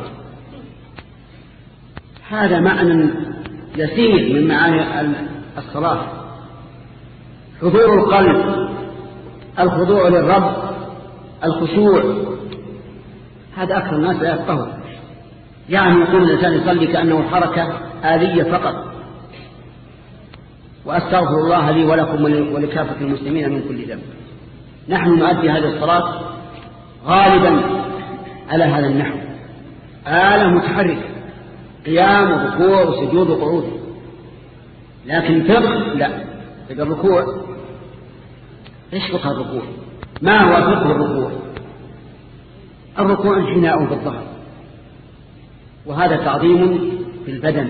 هذا معنى يسير من معاني الصلاة، حضور القلب، الخضوع للرب، الخشوع. هذا أكثر الناس لا يفقهون، يعني يقول الإنسان يصلي كأنه حركة آلية فقط. وأستغفر الله لي ولكم ولكافة المسلمين من كل ذنب. نحن نؤدي هذه الصلاة غالبا على هذا النحو، آلة متحركة، قيام وركوع وسجود وقعود. لكن فقه لا. الركوع ايش فقه الركوع؟ ما هو فقه الركوع؟ الركوع انحناء بالظهر، وهذا تعظيم في البدن.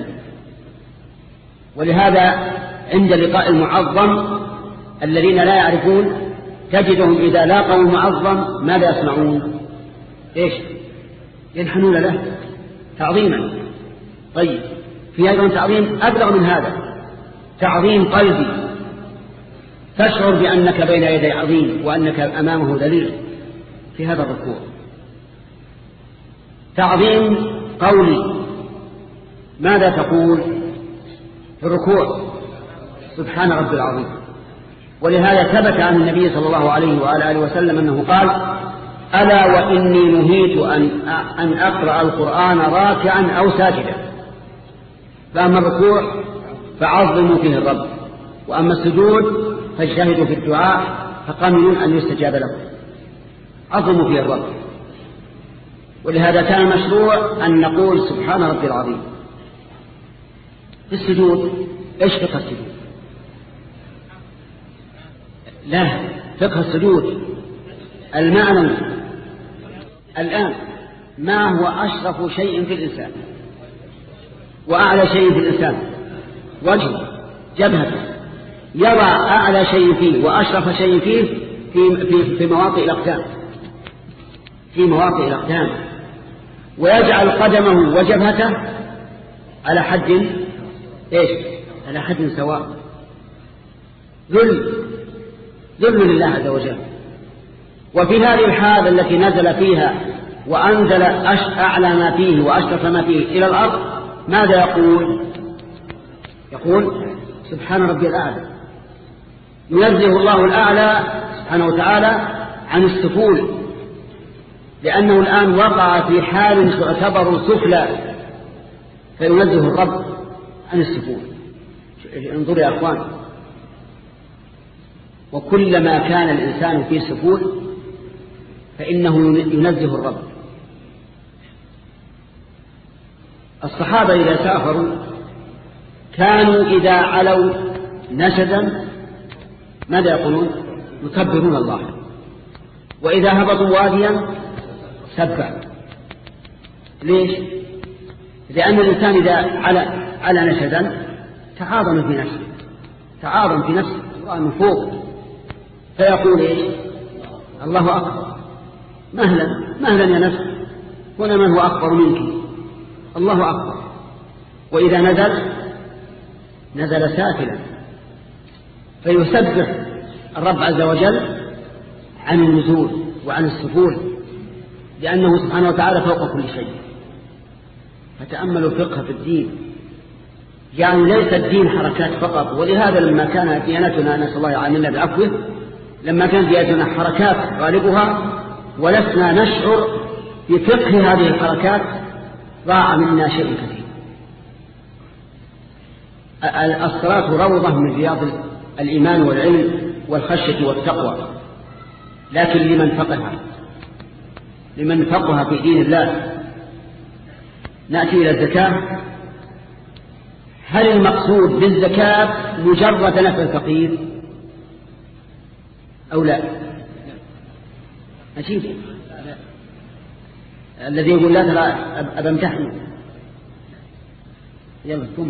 ولهذا عند لقاء المعظم الذين لا يعرفون تجدهم إذا لاقوا المعظم ماذا يصنعون؟ إيش؟ ينحنون له تعظيما. طيب في أيضا تعظيم أبلغ من هذا، تعظيم قلبي، تشعر بأنك بين يدي عظيم وأنك أمامه ذليل في هذا الركوع. تعظيم قولي، ماذا تقول في الركوع؟ سبحان ربي العظيم. ولهذا ثبت عن النبي صلى الله عليه وعلى آله وسلم أنه قال: ألا وإني نهيت أن أن أقرأ القرآن راكعا أو ساجدا. فأما الركوع فعظموا فيه الرب، وأما السجود فاجتهدوا في الدعاء فقاملون أن يستجاب لكم. عظموا فيه الرب. ولهذا كان مشروع أن نقول سبحان ربي العظيم. في السجود إيش فقه السجود؟ لا، فقه السجود المعنى الآن ما هو أشرف شيء في الإنسان وأعلى شيء في الإنسان؟ وجهه، جبهته، يضع أعلى شيء فيه وأشرف شيء فيه في, في, في مواطئ الأقدام، في مواطئ الأقدام، ويجعل قدمه وجبهته على حد إيش؟ على حد سواء. ذل ذل لله عز وجل. وفي هذه الحالة التي نزل فيها وأنزل أعلى ما فيه وأشرف ما فيه إلى الأرض، ماذا يقول؟ يقول سبحان ربي الأعلى. ينزه الله الأعلى سبحانه وتعالى عن السفول، لأنه الآن وقع في حال تعتبر سفلى، فينزه الرب عن السفول. انظروا يا أخوان، وكلما كان الإنسان في سفول فإنه ينزه الرب. الصحابة إذا سافروا كانوا إذا علوا نشدا ماذا يقولون؟ يكبرون الله. وإذا هبطوا واديا سبحوا. ليش؟ لأن الإنسان إذا على على نشدا تعاظم في نفسه، تعاظم في نفسه من فوق، فيقول إيش؟ الله أكبر. مهلا مهلا يا نفس، هنا من هو أكبر منك؟ الله أكبر. وإذا نزل نزل سافلا، فيسبح الرب عز وجل عن النزول وعن السفول، لأنه سبحانه وتعالى فوق كل شيء. فتأملوا الفقه في الدين، يعني ليس الدين حركات فقط. ولهذا لما كانت ديانتنا نسأل الله يعاملنا بعفوه، لما كانت ديانتنا حركات غالبها ولسنا نشعر بفقه هذه الحركات، ضاع منا شيء كثير. الصلاة روضة من رياض الإيمان والعلم والخشية والتقوى، لكن لمن فقه لمن فقه في دين الله. نأتي إلى الزكاة. هل المقصود بالزكاة مجرد نفع الفقير أو لا؟ أجيب. الذي يقول لا ترى أبا امتحني. يلا قم.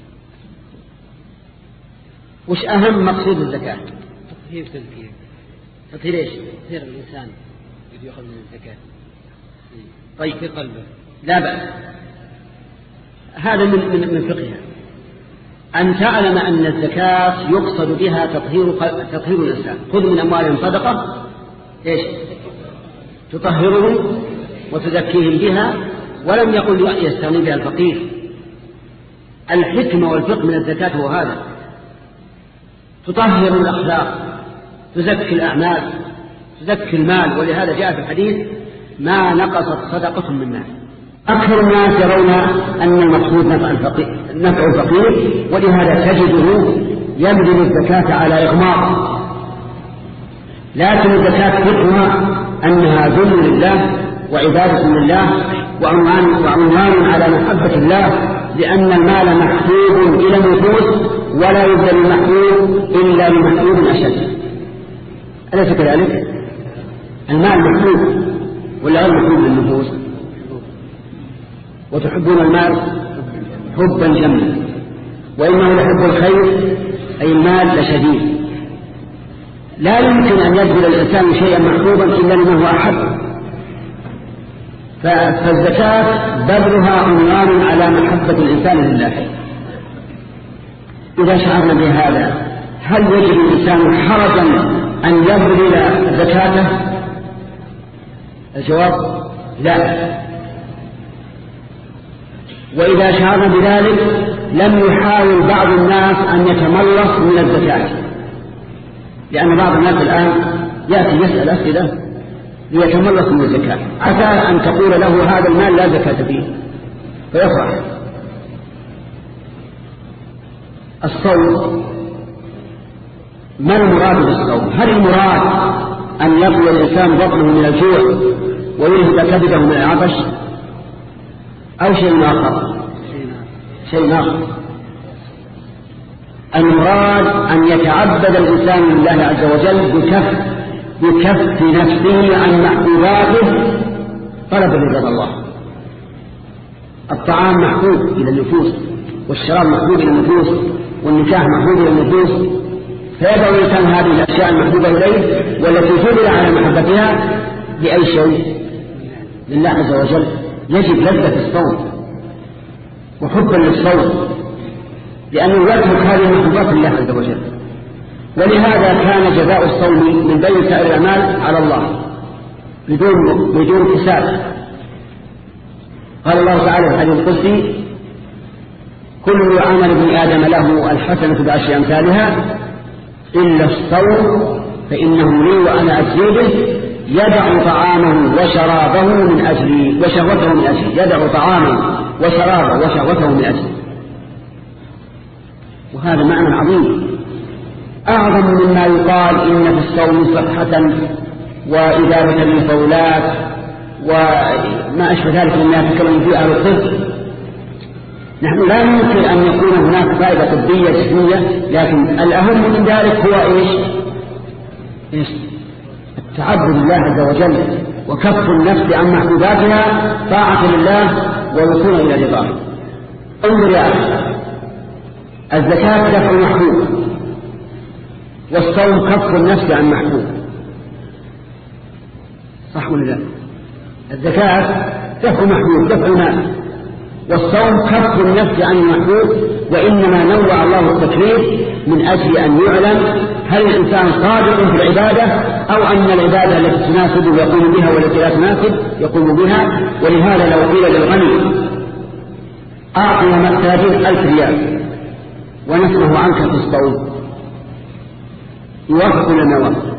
وش أهم مقصود الزكاة؟ تطهير تزكية. تطهير إيش؟ تطهير الإنسان الذي يأخذ من الزكاة. طيب في قلبه. لا بأس، هذا من من من فقهها. أن تعلم أن الزكاة يقصد بها تطهير تطهير الإنسان. خذ من أموالهم صدقة إيش؟ تطهرهم وتزكيهم بها، ولم يقل يستغني بها الفقير. الحكمة والفقه من الزكاة هو هذا، تطهر الأخلاق، تزكي الأعمال، تزكي المال. ولهذا جاء في الحديث: ما نقصت صدقة من مال. أكثر الناس يرون أن المقصود نفع الفقير, نفع الفقير ولهذا تجده يبذل الزكاة على إغماض. لكن الزكاة فقهها أنها ذل لله وعبادة لله وعنوان, وعنوان على محبة الله، لأن المال محسوب إلى النفوس ولا يبذل المحبوب إلا لمحبوب أشد. أليس كذلك؟ المال محبوب ولا غير محبوب للنفوس؟ وتحبون المال حبا جما، وإنه لحب الخير أي المال لشديد. لا يمكن أن يبذل الإنسان شيئا محبوبا إلا لما هو أحب. فالزكاة بذلها عنوان على محبة الإنسان لله. إذا شعرنا بهذا هل يجب الإنسان حرجا أن يبذل زكاته؟ الجواب لا. وإذا شعرنا بذلك لم يحاول بعض الناس أن يتملص من الزكاة، لأن بعض الناس الآن يأتي يسأل أسئلة ليتملص من الزكاة، عسى أن تقول له هذا المال لا زكاة فيه فيفرح. الصوم، ما المراد بالصوم؟ هل المراد أن يطوي الإنسان بطنه من الجوع ويلهب كبده من العطش، أو شيء آخر؟ شيء آخر. المراد أن يتعبد الإنسان لله عز وجل بكف بكف نفسه عن محبوباته طلبا لرضا الله. الطعام محبوب إلى النفوس، والشراب محبوب إلى النفوس، والنكاح محبوب إلى النفوس، فيدعو الإنسان هذه الأشياء المحبوبة إليه والتي جبل على محبتها بأي شيء لله عز وجل. يجب لذة الصوم وحبا للصوم، لأنه يترك هذه المحبوبات لله عز وجل. ولهذا كان جزاء الصوم من بين سائر الأعمال على الله بدون بدون حساب. قال الله تعالى في الحديث القدسي: كل عمل ابن آدم له الحسنة بعشر أمثالها إلا الصوم فإنه لي وأنا أجزي به، يدع طعامه وشرابه من أجلي وشهوته من أجلي. يدع طعامه وشرابه وشهوته من أجلي. وهذا معنى عظيم أعظم مما يقال إن في الصوم صحة وإدارة للفولات وما أشبه ذلك مما يتكلم فيه أهل الطب. نحن لا يمكن أن يكون هناك فائدة طبية جسمية، لكن الأهم من ذلك هو إيش؟ إيش؟ التعبد لله عز وجل وكف النفس عن محبوباتها طاعة لله والوصول إلى رضاه. انظر يا أخي، الزكاة دفع محبوب، والصوم كف النفس عن محبوب، صح ولا لا؟ الزكاة دفع محبوب، دفع مال، والصوم كف النفس عن المحبوب. وإنما نوع الله التكليف من أجل أن يعلم هل الإنسان صادق في العبادة أو أن العبادة التي تناسبه يقوم بها والتي لا تناسب يقوم بها. ولهذا لو قيل للغني أعطنا ثلاثين ألف ريال ونسمه عنك في الصوم، يوافق ولا ما يوافق؟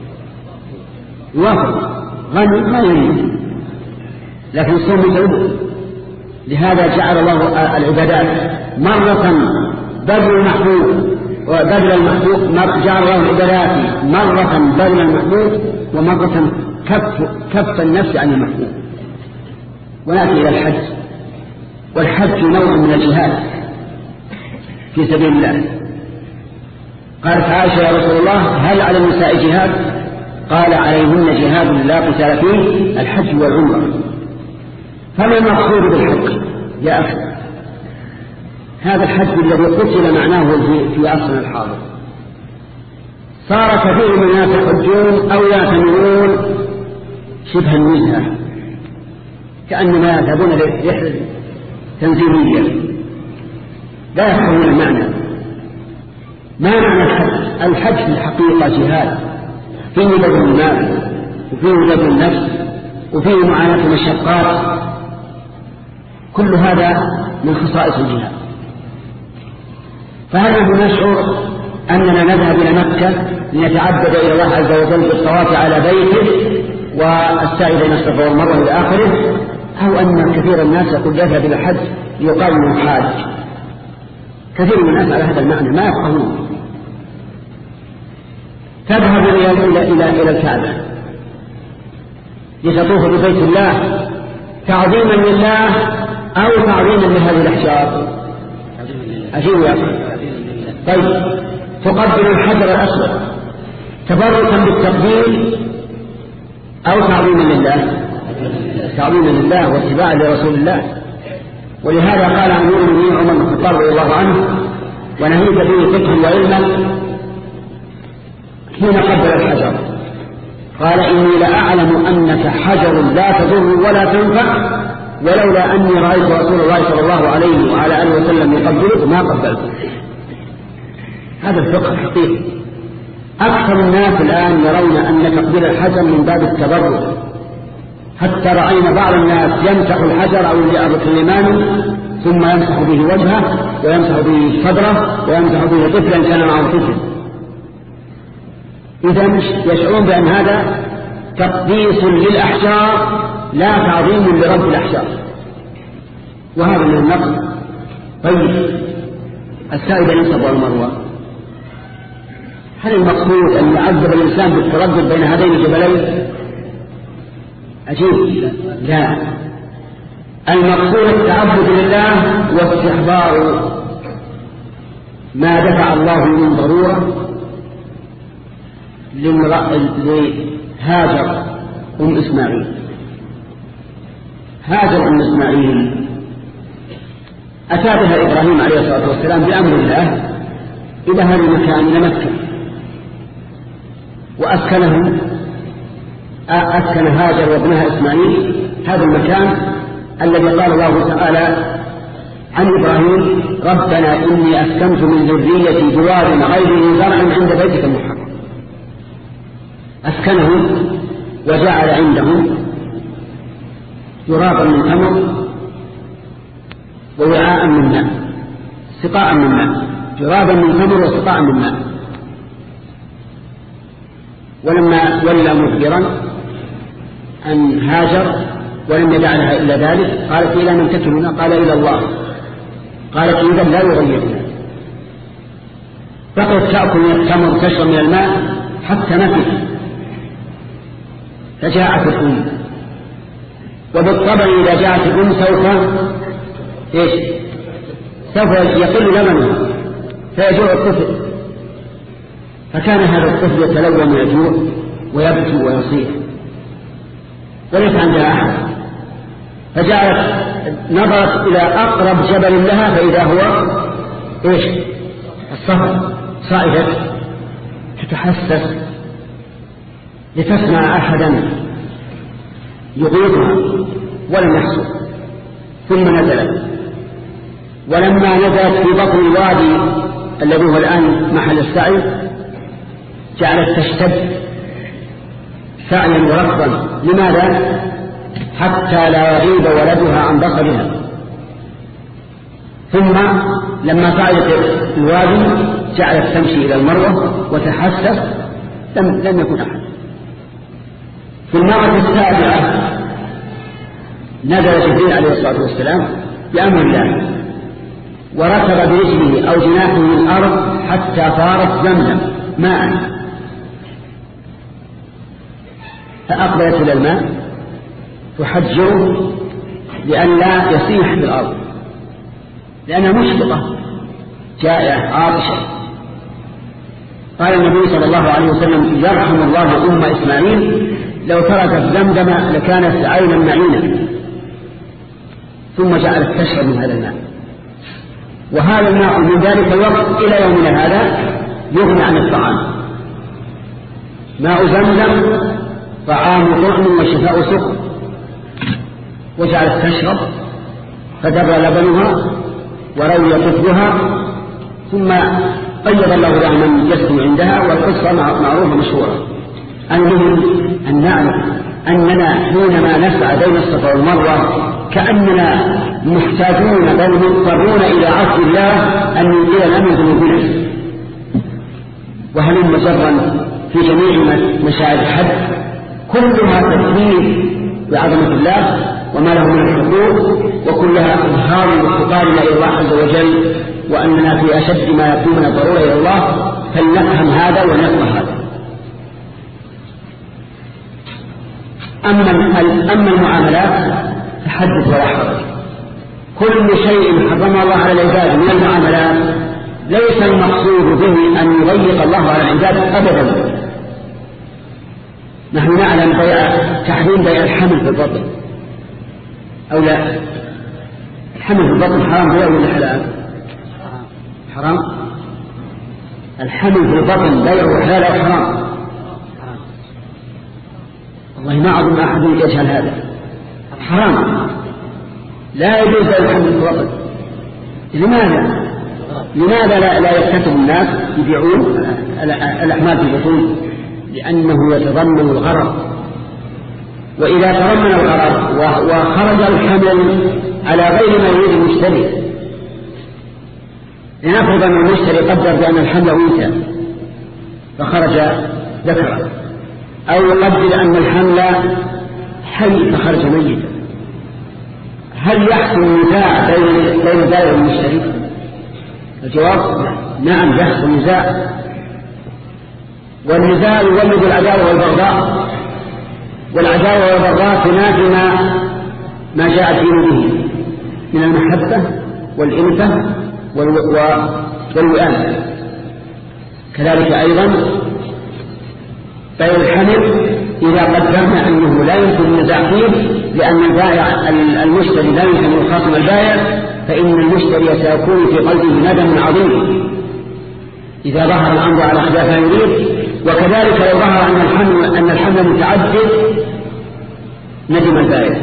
يوافق. غني ما يريد، لكن الصوم يتعبه. لهذا جعل الله العبادات مرة بذل المحبوب وبذل المحبوب، جعل الله العبادات مرة بذل المحبوب ومرة كف, كف النفس عن المحبوب. ونأتي إلى الحج، والحج نوع من الجهاد في سبيل الله. قالت عائشة: يا رسول الله هل على النساء جهاد؟ قال: عليهن جهاد لا قتال فيه، الحج والعمرة. فما المقصود بالحج يا أخي؟ هذا الحج الذي قتل معناه في عصرنا الحاضر. صار كثير من الناس يحجون أو يعتمرون شبه النزهة، كأنما يذهبون لرحلة تنزيلية لا يفهمون المعنى. ما معنى الحج؟ الحج في الحقيقة جهاد، فيه بذل المال وفيه بذل النفس وفيه معاناة المشقات، كل هذا من خصائص الجهاد. فهل نحن نشعر أننا نذهب إلى مكة لنتعبد إلى الله عز وجل بالطواف على بيته والسعي بين الصفا والمروة إلى آخره، أو أن كثير الناس يقول يذهب إلى الحج ليقال من حاج؟ كثير من الناس على هذا المعنى ما يفقهون. تذهب إلى إلى إلى إلى الكعبة لتطوف ببيت الله تعظيما لله أو تعظيما لهذه الأحجار؟ عجيب يا أخي، طيب، تقبل الحجر الأسود تبركا بالتقبيل أو تعظيما لله؟ تعظيما لله واتباعا لرسول الله. ولهذا قال أمير المؤمنين عمر بن الخطاب رضي الله عنه: ونهيت به فقها وعلما حين قبل الحجر، قال: إني لأعلم أنك حجر لا تضر ولا تنفع، ولولا أني رأيت رسول الله صلى الله عليه وعلى آله وسلم يقبلك ما قبلته. هذا الفقه الحقيقي. أكثر الناس الآن يرون أن تقبيل الحجر من باب التبرك، حتى رأينا بعض الناس يمسح الحجر أو اليماني ثم يمسح به وجهه ويمسح به صدره ويمسح به طفلا كان معه طفل. إذا يشعرون بأن هذا تقديس للأحجار لا تعظيم لرب الأحجار، وهذا من النقل. طيب، السائل بين الصفا والمروة، هل المقصود أن يعذب الإنسان بالتردد بين هذين الجبلين؟ عجيب. لا، المقصود التعبد لله واستحضار ما دفع الله من ضرورة لهاجر أم إسماعيل. هاجر أم إسماعيل أتى بها إبراهيم عليه الصلاة والسلام بأمر الله إلى هذا المكان، إلى مكة، وأسكنهم أسكن هاجر وابنها إسماعيل هذا المكان الذي قال الله تعالى عن إبراهيم: ربنا إني أسكنت من ذريتي بواد غير ذي زرع عند بيتك المحرم. أسكنهم وجعل عندهم جرابا من تمر ووعاء من ماء، سقاء من ماء، جرابا من تمر وسقاء من ماء. ولما ولى مدبرا أن هاجر ولم يدع لها إلا ذلك، قالت: إلى من تكلنا؟ قال: إلى الله. قالت: إذا لا يغيرنا. بقيت تأكل من التمر وتشرب من الماء حتى نفت، فجاءت الأم. وبالطبع إذا جاءت الأم سوف إيش؟ سوف يقل لبنها فيجوع الطفل. فكان هذا الطفل يتلوى من الجوع ويبكي ويصيح وليس عندها أحد. فجاءت نظرت إلى أقرب جبل لها فإذا هو إيش؟ الصخر. صائدت تتحسس لتسمع أحدا يغيظها ولم يحصل، ثم نزلت. ولما نزلت في بطن الوادي الذي هو الآن محل السعي جعلت تشتد سعيا وركضا. لماذا؟ حتى لا يغيب ولدها عن بصرها. ثم لما صعدت الوادي جعلت تمشي إلى المروة وتحسس، لم, لم يكن أحد. في المرة السابعة نزل جبريل عليه الصلاة والسلام بأمر الله وركب برجله أو جناحه من الأرض حتى صارت زمزم ماء، فأقبلت إلى الماء تحجره لأن لا يصيح في الأرض، لأنها مشفقة جائعة عاطشة. قال النبي صلى الله عليه وسلم: يرحم الله أم إسماعيل لو تركت زمزم لكانت عينا معينا. ثم جعلت تشرب من هذا الماء، وهذا الماء من ذلك الوقت إلى يومنا هذا يغني عن الطعام. ماء زمزم طعام طعم وشفاء سقم. وجعلت تشرب فدر لبنها وروي طفلها، ثم قيض الله لها من يسكن عندها، والقصة معروفة مشهورة. المهم أن نعلم أننا حينما نسعى بين الصفا والمروة كأننا محتاجون بل مضطرون إلى عفو الله أن ينزلنا من ذنوبنا، وهل مجرا في جميع مشاعر الحج كلها تذكير بعظمة الله وما له من الحقوق، وكلها إظهار وافتقار إلى الله عز وجل، وأننا في أشد ما يكون من الضرورة إلى الله. فلنفهم هذا ونفهم هذا. أما أما المعاملات فحدث ولا حرج. كل شيء حرم الله على العباد من المعاملات ليس المقصود به أن يضيق الله على العباد أبدا. نحن نعلم بيع تحريم بيع الحمل في البطن أو لا؟ الحمل في البطن حرام بيع ولا حلال؟ حرام. الحمل في البطن بيع حلال أو حرام؟ والله ما أظن أحد يجهل هذا. حرام، لا يجوز بيع الحمل في البطن. لماذا؟ لماذا لا, لا يكتسب الناس يبيعون الأحمال في البطون؟ لأنه يتضمن الغرر، وإذا تضمن الغرر وخرج الحمل على غير ما يريد المشتري، لنفرض أن المشتري قدر بأن الحمل أنثى فخرج ذكرا، أو يقدر أن الحمل حي فخرج ميتا، هل يحصل نزاع بين البائع والمشتري؟ الجواب نعم، يحصل نزاع، والنزاع يولد العداوة والبغضاء، والعداوة والبغضاء تنافي ما ما جاء الدين به من المحبة والإنفة والوئام. كذلك أيضا بيع الحمل إذا قدرنا أنه لا يمكن النزاع فيه لأن البائع المشتري لا يمكن أن يخاصم البائع، فإن المشتري سيكون في قلبه ندم عظيم إذا ظهر الأمر على خلاف ما يريد. وكذلك لو ظهر أن الحمل أن الحمل متعدد ندم البائع.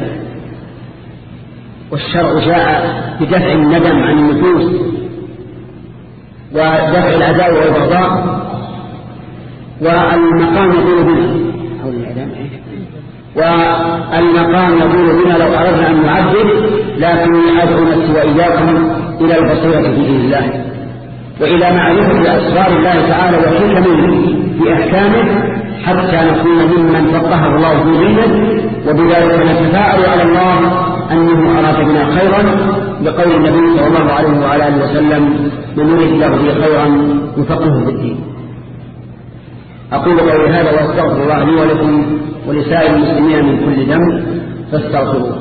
والشرع جاء بدفع الندم عن النفوس ودفع العداوة والبغضاء، والمقام يقول بنا والمقام يقول بنا لو أردنا أن نعدل، لكن أدعو نفسي وإياكم إلى البصيرة في دين الله وإلى معرفة أسرار الله تعالى وحكمه في أحكامه، حتى نكون ممن فقهه الله في دينه، وبذلك نتفاعل على الله أنه أراد بنا خيرا، لقول النبي صلى الله عليه وعلى آله وسلم: من يريد الله به خيرا يفقهه في الدين. أقول قولي هذا وأستغفر الله لي ولكم ولسائر المسلمين من كل ذنب فاستغفروه.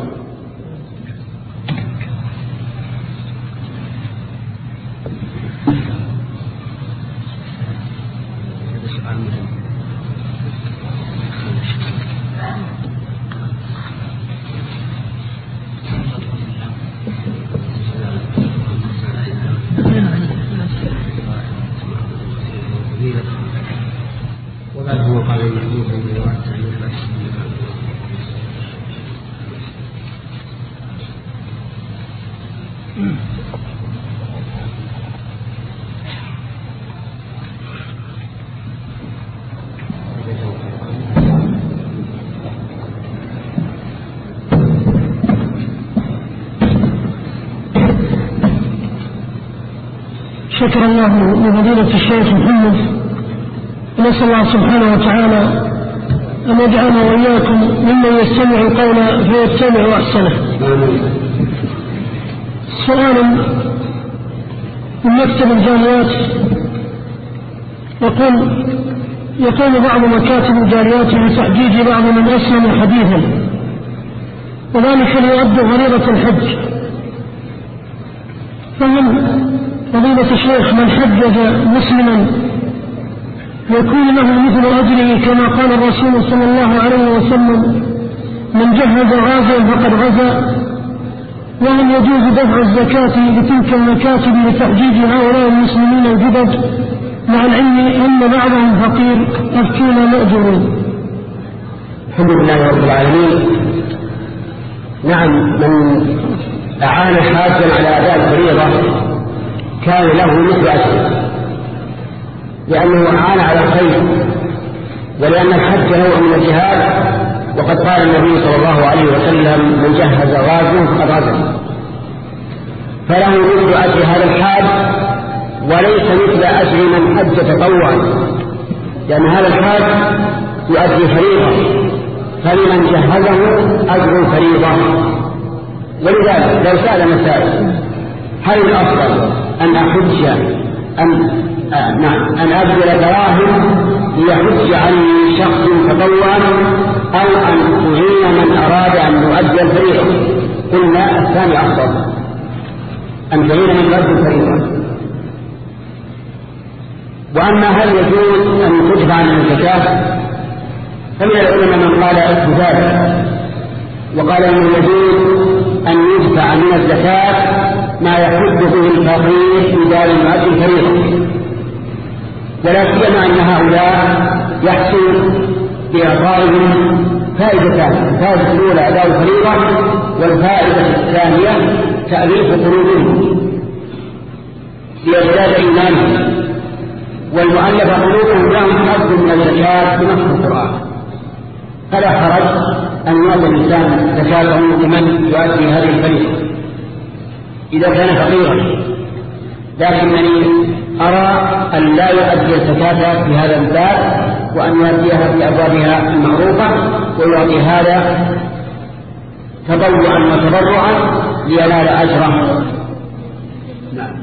شكر الله لفضيلة الشيخ محمد، ونسأل الله سبحانه وتعالى أن يجعلنا وإياكم ممن يستمع القول فيتبع أحسنه. سؤال من مكتب الجاليات يقول يقوم بعض مكاتب الجاليات بتحجيج بعض من أسلم حديثا، وذلك ليؤدوا فريضة الحج، فمن فضيلة الشيخ من حجج مسلما يكون له مثل أجره كما قال الرسول صلى الله عليه وسلم: من جهز غازيا فقد غزا؟ وهل يجوز دفع الزكاة لتلك المكاتب لتحجيج هؤلاء المسلمين الجدد مع العلم أن بعضهم فقير أفتونا مأجورون؟ الحمد لله رب العالمين. نعم، من أعان حاجا على أداء الفريضة كان له مثل أجره، لأنه أعان على الخير، ولأن الحج نوع من الجهاد، وقد قال النبي صلى الله عليه وسلم: من جهز غازيا فقد غزا. فله مثل أجر هذا الحاج وليس مثل أجر من حج تطوعا، لأن هذا الحاج يؤدي فريضة، فلمن جهزه أجر فريضة. ولذلك لو سأل مسائل: هل الأفضل أن أحج أن آه نعم أن أبذل دراهم ليحج عني شخص تطوعا، أو أن أعين من أراد أن يؤدي الفريضة؟ قلنا الثاني أفضل، أن تعين من يؤدي الفريضة، وأما هل يجوز أن تدفع من الزكاة فمن العلماء من قال بذلك وقال أنه يجوز أن يدفع من الزكاة ما يحد به الفقير في دار المؤدي الفريضة، ولا سيما أن هؤلاء يحصل بإعطائهم فائدتان: الفائدة الأولى أداء الفريضة، والفائدة الثانية تأليف قلوبهم ليزداد إيمانهم، والمؤلف قلوبهم لهم حظ من الزكاة بنص القرآن، فلا حرج أن يعطي الإنسان زكاته لمن يؤدي هذه الفريضة إذا كان فقيرا، لكنني أرى أن لا يؤدي الزكاة في هذا الباب، وأن يؤديها في أبوابها المعروفة، ويعطي هذا تطوعا وتبرعا لينال أجره. نعم.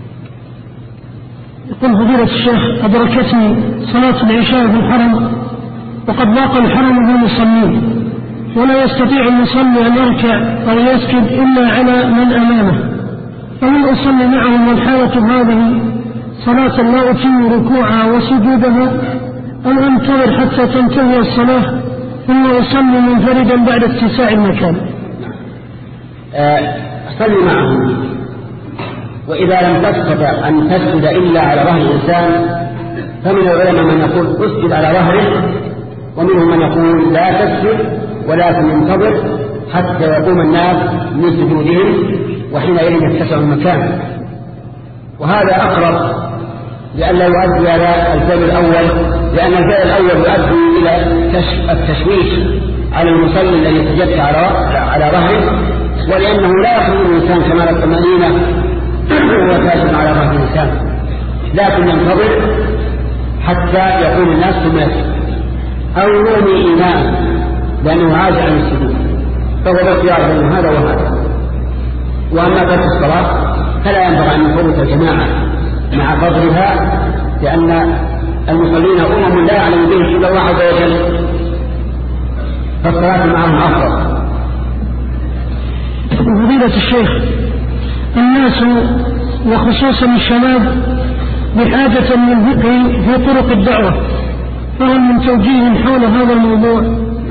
يقول فضيلة الشيخ: أدركتني صلاة العشاء في الحرم وقد ضاق الحرم بالمصلين، ولا يستطيع المصلي أن يركع أو يسجد إلا على من أمامه، فهل أصلي معهم والحالة هذه صلاة لا أتم ركوعها وسجودها، أم أنتظر حتى تنتهي الصلاة ثم أصلي منفردا بعد اتساع المكان؟ أصلي معهم، وإذا لم تستطع أن تسجد إلا على ظهر الإنسان فمن العلماء من يقول اسجد على ظهره، ومنهم من يقول لا تسجد ولكن ينتظر حتى يقوم الناس من سجودهم، وحينئذ يتسع المكان. وهذا أقرب لئلا يؤدي على الفعل الأول، لأن الفعل الأول يؤدي إلى التشويش على المصلي الذي يتجدد على على ظهره، ولأنه لا يحصل الإنسان كمال الطمأنينة وهو ساجد على ظهر الإنسان، لكن ينتظر حتى يقوم الناس ثم يسجد، أو يرمي إيمان لأنه عاجز عن السجود، فهو باختيار بين هذا وهذا. وأما ترك الصلاة فلا ينبغي أن يفوت الجماعة مع فضلها، لأن المصلين أمم لا يعلم بهم إلا الله عز وجل، فالصلاة معهم أفضل. فضيلة الشيخ: الناس وخصوصا الشباب بحاجة للفقه في طرق الدعوة، فهل من توجيه حول هذا الموضوع؟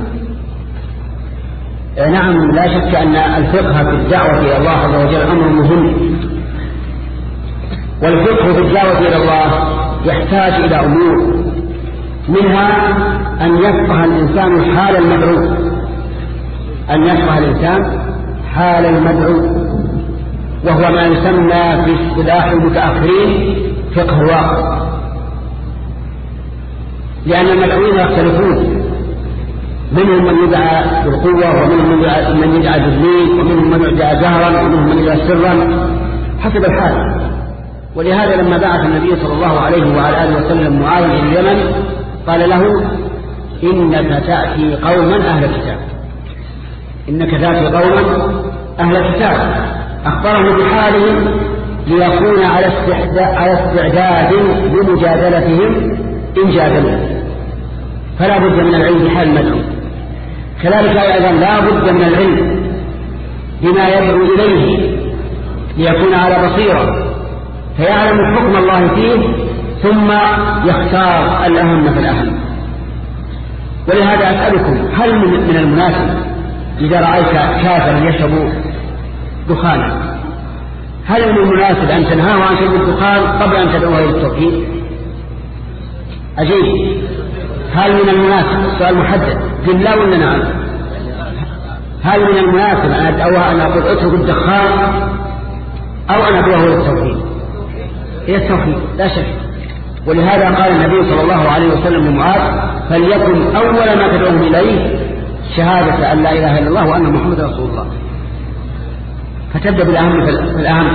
نعم، لا شك أن الفقه في الدعوة إلى الله عز وجل أمر مهم، والفقه في الدعوة إلى الله يحتاج إلى أمور، منها أن يفقه الإنسان حال المدعو، أن يفقه الإنسان حال المدعو، وهو ما يسمى في اصطلاح المتأخرين فقه الواقع، لأن المدعوين يختلفون، منهم من يدعى بالقوة، ومنهم من يدعى بالليل، ومنهم من يدعى جهرا، ومنهم من يدعى سرا حسب الحال. ولهذا لما بعث النبي صلى الله عليه وعلى آله وسلم معاذ إلى اليمن قال له: إنك تأتي قوما أهل كتاب، إنك تأتي قوما أهل كتاب، أخبره بحالهم ليكون على استعداد لمجادلتهم إن جادلوا، فلا بد من العلم بحال المدعو. كذلك أيضا لا بد من العلم بما يدعو إليه ليكون على بصيرة، فيعلم حكم الله فيه ثم يختار الأهم في الأهم. ولهذا أسألكم: هل من المناسب إذا رأيت كافرا يشرب دخانا، هل من المناسب أن تنهاه عن شرب الدخان قبل أن تدعوه إلى التوحيد؟ أجيب: هل من المناسب؟ السؤال محدد، قل لا ولا نعم. هل من المناسب أن أدعوها أن أقول اترك الدخان أو أن أدعوه إلى التوحيد؟ هي التوحيد لا شك. ولهذا قال النبي صلى الله عليه وسلم لمعاذ: فليكن أول ما تدعوهم إليه شهادة أن لا إله إلا الله وأن محمد رسول الله، فتبدأ بالأهم في الأهم.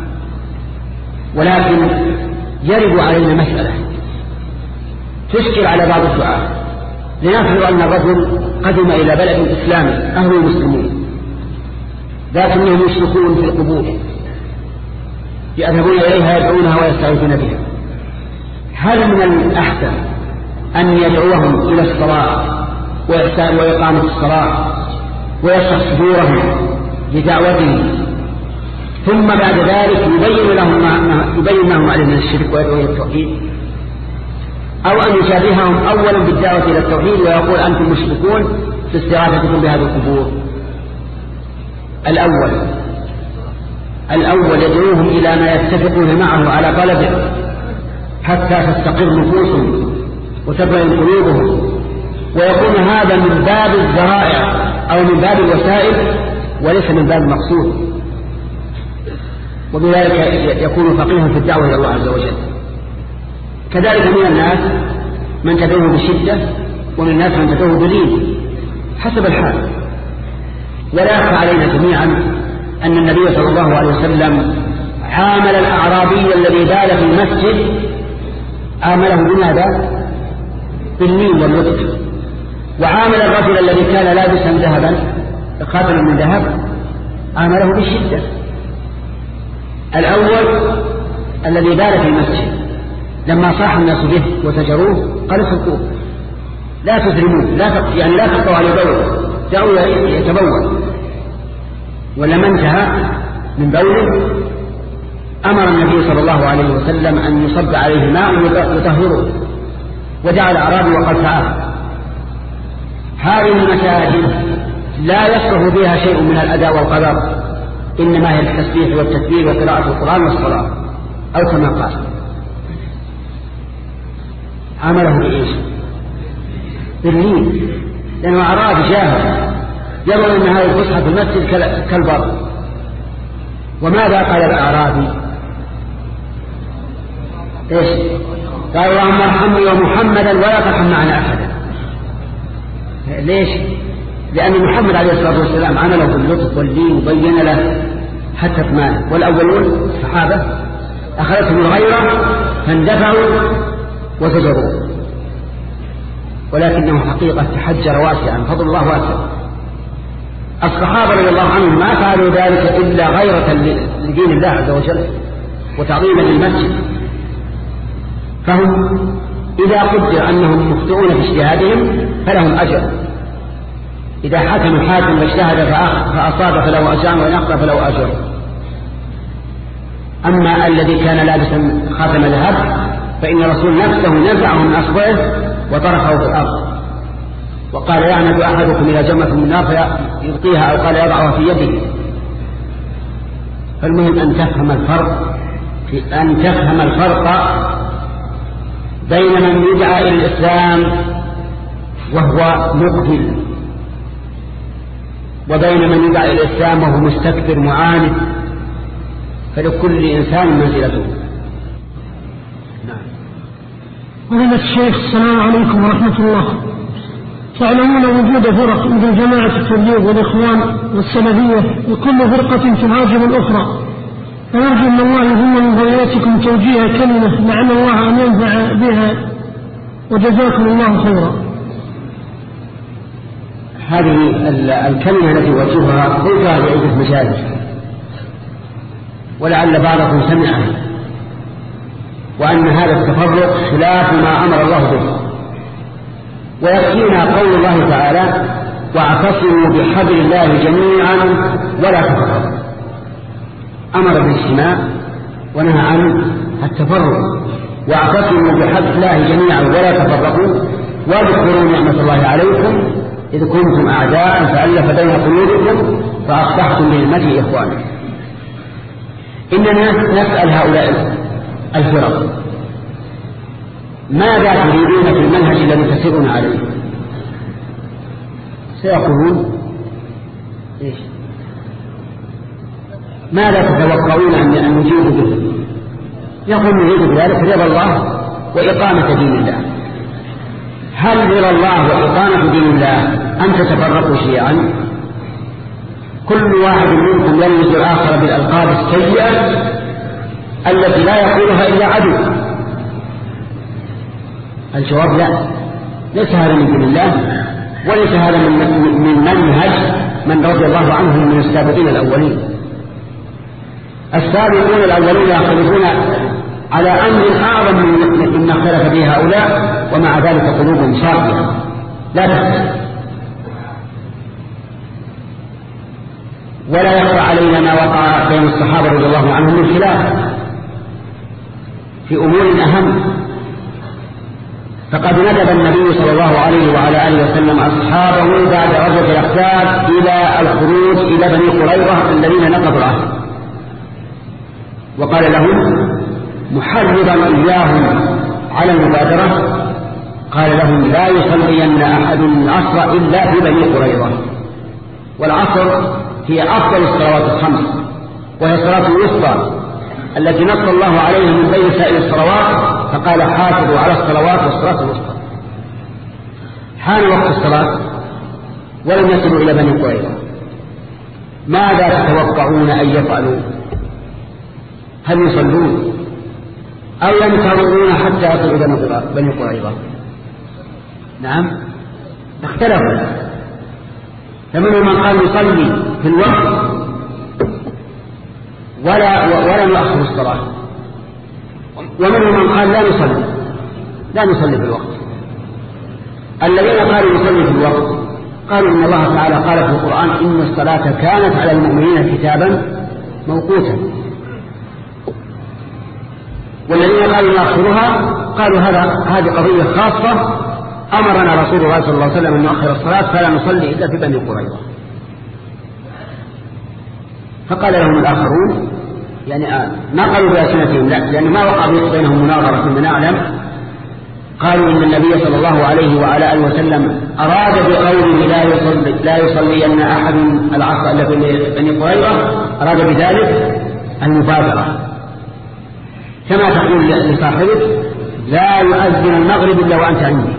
ولكن يرد علينا مسألة تشكل على بعض الدعاء، لنفرض أن الرجل قدم إلى بلد إسلامي أهل المسلمين، لكنهم يشركون في القبور، يذهبون إليها يدعونها ويستعيذون بها. هل من الأحسن أن يدعوهم إلى الصلاة وإقامة الصلاة ويشرح صدورهم لدعوته، ثم بعد ذلك يبين لهم ما يبين لهم عليه من الشرك ويدعو إلى التوحيد؟ أو أن يشابههم أولا بالدعوة إلى التوحيد ويقول أنتم مشركون في استغاثتكم بهذه القبور. الأول الأول يدعوهم إلى ما يتفقون معه على طلبه حتى تستقر نفوسهم وتبرئ قلوبهم، ويكون هذا من باب الذرائع أو من باب الوسائل وليس من باب المقصود، وبذلك يكون فقيها في الدعوة إلى الله عز وجل. كذلك من الناس من تدعوه بشدة ومن الناس من تدعوه بلين حسب الحال. ولا يخفى علينا جميعا أن النبي صلى الله عليه وسلم عامل الأعرابي الذي بال في المسجد عامله بماذا؟ باللين واللطف، وعامل الرجل الذي كان لابسا ذهبا خاتما من ذهب عامله بالشدة. الأول الذي بال في المسجد لما صاح الناس به وزجروه قال اتركوه لا تزرموه، لا تق... يعني لا تقطعوا عليه بوله، دعوا يتبول. ولما انتهى من بوله أمر النبي صلى الله عليه وسلم أن يصب عليه ماء يطهره، ودعا الأعرابي وقال تعالى هذه المساجد لا يصلح بها شيء من الأداء والقدر، إنما هي التسبيح والتكبير وقراءة القرآن والصلاة، أو كما قال. عمله بإيش؟ باللين، لأنه أعرابي جاهل يرون أن هذه الفسحة في المسجد كالبر. وماذا قال الأعرابي؟ إيش؟ قال اللهم ارحمني ومحمدا ولا ترحم معنا أحدا. ليش؟ لأن محمد عليه الصلاة والسلام عمله باللطف واللين وبين له حتى اطمأن، والأولون الصحابة أخذتهم الغيرة فاندفعوا وزجروا، ولكنه حقيقة تحجر واسعا، فضل الله واسع. الصحابة رضي الله عنهم ما فعلوا ذلك إلا غيرة لدين الله عز وجل وتعظيما للمسجد، فهم إذا قدر أنهم مخطئون في اجتهادهم فلهم أجر. إذا حكم الحاكم واجتهد فأصاب فله أجر وإن أخطأ فله أجر. أما الذي كان لابسا خاتم ذهب فإن الرسول نفسه نزعه من أصبعه وطرحه في الأرض وقال يعمد أحدكم إلى جمرة من النار فيلقيها، أو قال يضعها في يده. فالمهم أن تفهم الفرق أن تفهم الفرق بين من يدعى إلى الإسلام وهو مقبل وبين من يدعى إلى الإسلام وهو مستكبر معاند، فلكل إنسان منزلته. قال الشيخ السلام عليكم ورحمة الله. تعلمون وجود فرق مثل جماعة التبليغ والإخوان والسلفية، وكل فرقة تهاجم الأخرى، فنرجو من الله يهم من ضرورتكم توجيه كلمة لعل الله أن ينفع بها، وجزاكم الله خيرا. هذه الكلمة التي وجهها قلتها لعدة مجالس ولعل بعضكم سمعها، وأن هذا التفرق خلاف ما أمر الله به، ويكفينا قول الله تعالى واعتصموا بحبل الله جميعا ولا تفرقوا. أمر بالاجتماع ونهى عن التفرق. واعتصموا بحبل الله جميعا ولا تفرقوا واذكروا نعمة الله عليكم إذ كنتم أعداء فألف بين قلوبكم فأصبحتم بنعمته إخوانا. إننا نسأل هؤلاء الفرق ماذا تريدون في المنهج الذي تسيرون عليه؟ سيقولون إيش؟ ماذا تتوقعون أن نجيب به؟ يقول نريد بذلك رضا الله وإقامة دين الله. هل رضا الله وإقامة دين الله أن تتفرقوا شيئا؟ كل واحد منكم يلمز الآخر بالألقاب السيئة التي لا يقولها إلا عدو. الجواب لا، ليس هذا من دين الله، وليس هذا من منهج من رضي الله عنهم من السابقين الأولين. السابقون الأولين يختلفون على أمر أعظم مما اختلف به هؤلاء، ومع ذلك قلوبهم صافية لا تختلف. ولا يخفى علينا ما وقع بين الصحابة رضي الله عنهم من خلاف في أمور أهم، فقد ندب النبي صلى الله عليه وعلى آله وسلم أصحابه بعد غزوة الأحزاب إلى الخروج إلى بني قريظة الذين نقضوا العهد، وقال لهم محرضا إياهم على المبادرة، قال لهم لا يصلين أحد العصر إلا في بني قريظة. والعصر هي أفضل الصلوات الخمس، وهي الصلاة الوسطى التي نص الله عليها من بين سائر الصلوات، فقال حافظوا على الصلوات والصلاة الوسطى. حان وقت الصلاة ولم يصلوا إلى بني قريظة، ماذا تتوقعون أن يفعلوا؟ هل يصلون أو ينتظرون حتى يصلوا إلى بني قريظة؟ نعم اختلفوا، فمنهم من قال يصلي في الوقت ولا ولا يؤخر الصلاة، ومنهم من قال لا نصلي لا نصلي في الوقت. الذين قالوا نصلي في الوقت قالوا إن الله تعالى قال في القرآن إن الصلاة كانت على المؤمنين كتابا موقوتا، والذين قالوا نأخرها قالوا هذا هذه قضية خاصة أمرنا رسول الله صلى الله عليه وسلم أن نؤخر الصلاة فلا نصلي إلا في بني قريظة. فقال لهم الآخرون يعني آه ما قالوا بألسنتهم لا، لأن ما وقع بينهم مناظرة كما نعلم، قالوا إن النبي صلى الله عليه وعلى آله وسلم أراد بقوله لا يصلي لا يصلين أحد العصر إلا في بني قريظة، أراد بذلك المبادرة، كما تقول لصاحبك لا يؤذن المغرب إلا وأنت عندي.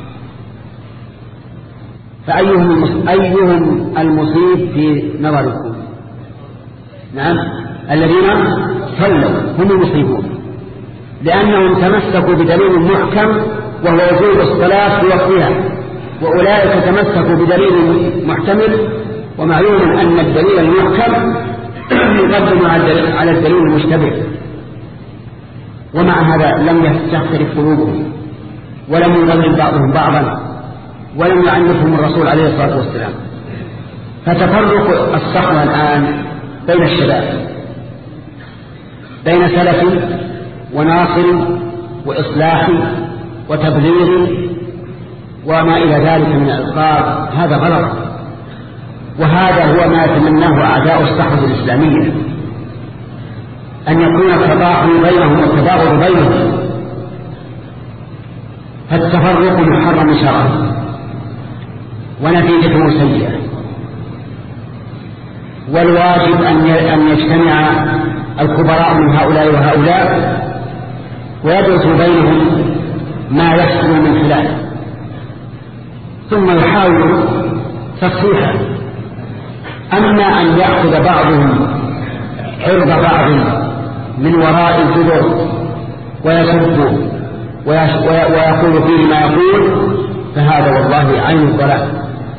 فأيهم أيهم المصيب في نظركم؟ نعم الذين صلوا هم المصيبون، لأنهم تمسكوا بدليل محكم وهو وجوب الصلاة في وقتها، وأولئك تمسكوا بدليل محتمل، ومعلوم أن الدليل المحكم يقدم على الدليل المشتبه. ومع هذا لم تختلف قلوبهم ولم يضلل بعضهم بعضا ولم يعنفهم الرسول عليه الصلاة والسلام. فتفرق الصحوة الآن بين الشباب، بين سلف وناصر وإصلاح وتبليغ وما إلى ذلك من الألقاب، هذا غلط، وهذا هو ما يتمناه أعداء الصحوة الإسلامية، أن يكون التضاحي بينهم والتباغض بينهم. فالتفرق محرم شرعا ونتيجته سيئة، والواجب أن يجتمع الكبراء من هؤلاء وهؤلاء ويدرس بينهم ما يحصل من خلاله، ثم يحاول تصحيحه. أما أن يأخذ بعضهم عرض بعض من وراء الجدر ويسبه ويقول فيه ما يقول، فهذا والله عين الضلال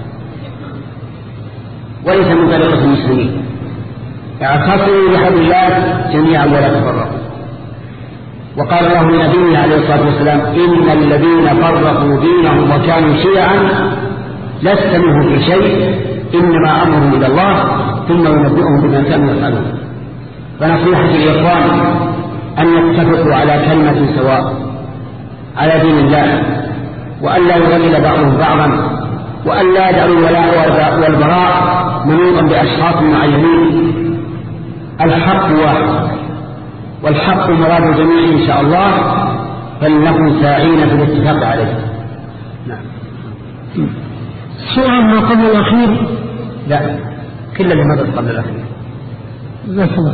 وليس من طريقة المسلمين. اعتصموا بحبل الله جميعا ولا تفرقوا. وقال الله لنبيه عليه الصلاة والسلام إن الذين فرقوا دينهم وكانوا شيعا لست منهم في شيء إنما أمرهم إلى الله ثم ينبئهم بما كانوا يفعلون. فنصيحة الإخوان أن يتفقوا على كلمة سواء على دين الله، وأن لا يغلل بعضهم بعضا، وأن لا يدعوا الولاء والبراء منوطا بأشخاص معينين. الحق واحد والحق مراد الجميع إن شاء الله، فلنكن ساعين في الاتفاق عليه. نعم. سؤال ما قبل الأخير؟ لا، كل اللي مضت قبل الأخير. لا الله.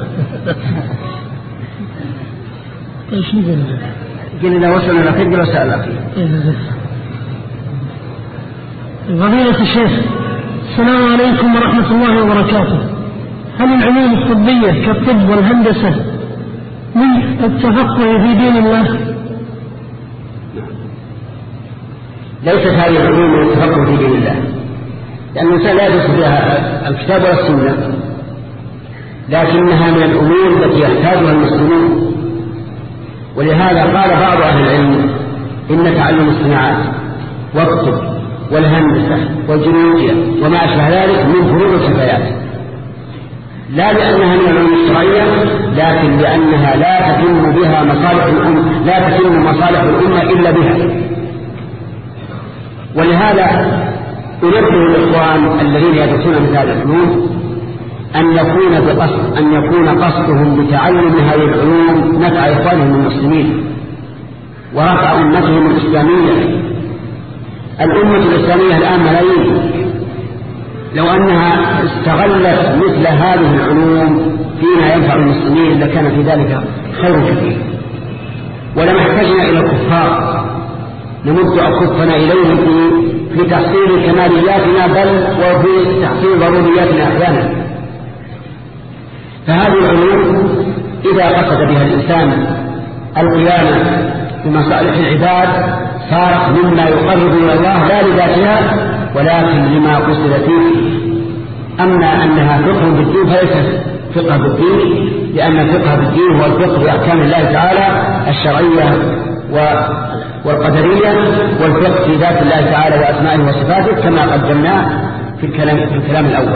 ايش نقول؟ قلنا إذا وصلنا الأخير قلنا سأل الأخير. فضيلة الشيخ السلام عليكم ورحمة الله وبركاته. هل العلوم الطبية كالطب والهندسة من التفقه في دين الله؟ ليست هذه العلوم من التفقه في دين الله، لأن الإنسان لا يدرس بها الكتاب ولا السنة، لكنها من الأمور التي يحتاجها المسلمون. ولهذا قال بعض أهل العلم إن تعلم الصناعات والطب والهندسة والجيولوجيا وما أشبه ذلك من فروض الكفايات، لا لأنها من العلوم الشرعية، لكن لأنها لا تتم بها مصالح الأمة، لا تتم مصالح الأمة إلا بها. ولهذا أنبه الإخوان الذين يدرسون مثل هذه العلوم أن يكون بقصد أن يكون قصدهم بتعلم هذه العلوم نفع إخوانهم المسلمين ورفع أمتهم الإسلامية. الأمة الإسلامية الآن ملايين، لو أنها استغلت مثل هذه العلوم فيما ينفع المسلمين لكان في ذلك خير كثير، ولما احتجنا إلى الكفار نمد أكفنا إليهم في, في تحصيل كمالياتنا بل وفي تحصيل ضرورياتنا أحيانا. فهذه العلوم إذا قصد بها الإنسان القيامة بمصالح العباد صارت مما يقرب إلى الله لا لذاتها ولكن لما قصد فيه. أما أنها فقه بالدين فليست فقه بالدين، لأن الفقه بالدين هو الفقه بأحكام الله تعالى الشرعية والقدرية، والفقه في ذات الله تعالى وأسمائه وصفاته كما قدمناه في الكلام, في الكلام الأول.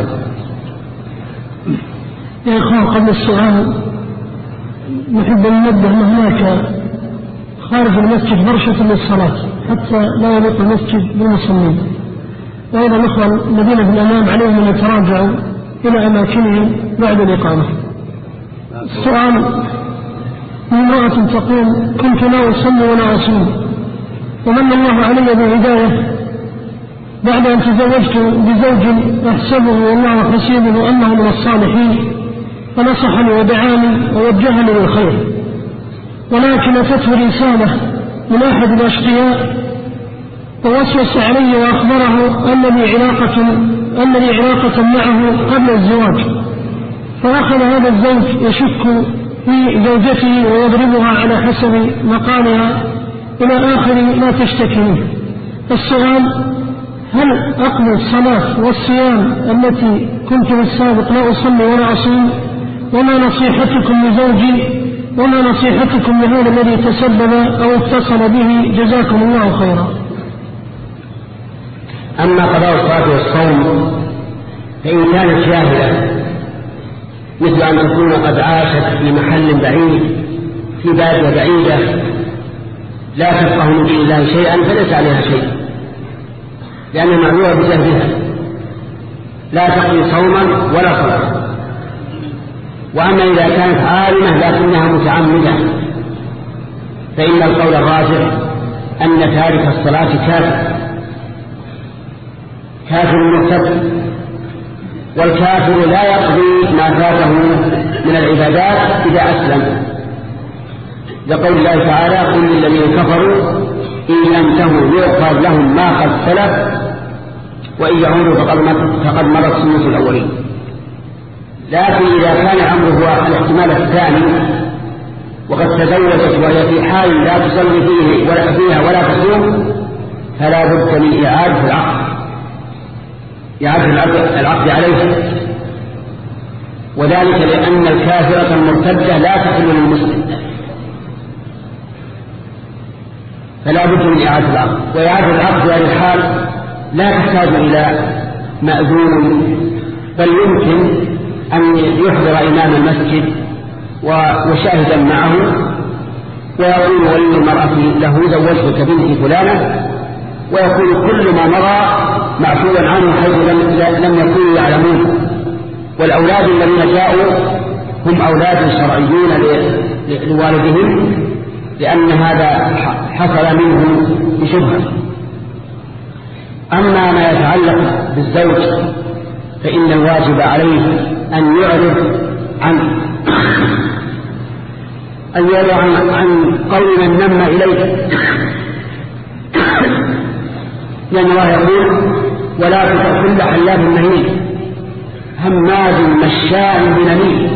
يا إخوان، قبل السؤال نحب أن ننبه أن هناك خارج المسجد فرشة للصلاة حتى لا يليق المسجد بالمصلين، وأيضا الأخوة الذين في الأمام عليهم أن يتراجعوا إلى أماكنهم بعد الإقامة. السؤال من امرأة تقول: كنت لا أصلي ولا أصوم ومن الله علي بهداية بعد أن تزوجت بزوج أحسبه والله حسيبه أنه من الصالحين، فنصحني ودعاني ووجهني للخير، ولكن أتته رسالة من أحد الأشقياء ووسوس علي وأخبره أن لي علاقة أن لي علاقة معه قبل الزواج، فأخذ هذا الزوج يشك في زوجته ويضربها على حسب مقالها إلى آخر ما تشتكي منه. السؤال: هل أقضي الصلاة والصيام التي كنت بالسابق لا أصلي ولا أصوم؟ وما نصيحتكم لزوجي وما نصيحتكم لهذا الذي تسبب أو اتصل به؟ جزاكم الله خيرا. أما قضاء الصلاة والصوم فإن كانت جاهلة مثل أن تكون قد عاشت في محل بعيد في بادية بعيدة لا تفقه من دين الله شيئا فليس عليها شيء، لأنها معذورة بجهلها لا تقضي صوما ولا صلاة. وأما إذا كانت عالمة لكنها متعمدة فإن القول الراجح أن تارك الصلاة كافر كافر مرتد، والكافر لا يقضي ما فاته من العبادات إذا أسلم، لقول الله تعالى: قل للذين كفروا إن ينتهوا يغفر لهم ما قد سلف وإن يعودوا فقد مرت سنة الأولين. لكن إذا كان الأمر هو الاحتمال الثاني وقد تزوجت وهي في حال لا تصلي فيه ولا فيها ولا تصوم فلا بد من إعادة العقد إعادة العقد عليه، وذلك لأن الكافرة المرتدة لا تحل للمسلم، فلا بد من إعادة العقد. وإعادة العقد في هذه الحال لا تحتاج إلى مأذون، بل يمكن أن يحضر إمام المسجد وشاهدا معه ويقول ولي المرأة له: زوجتك بنتي فلانة، ويكون كل ما مضى معفوا عنه حيث لم يكونوا يعلمون. والأولاد الذين جاءوا هم أولاد شرعيون لوالدهم، لأن هذا حصل منه بشبهة. أما ما يتعلق بالزوج فإن الواجب عليه أن يعرض عن أن يعرض عن, عن قول من نم إليه، لأن الله يقول: ولا تطع كل حلاف مهين هماز مشاء بنميم.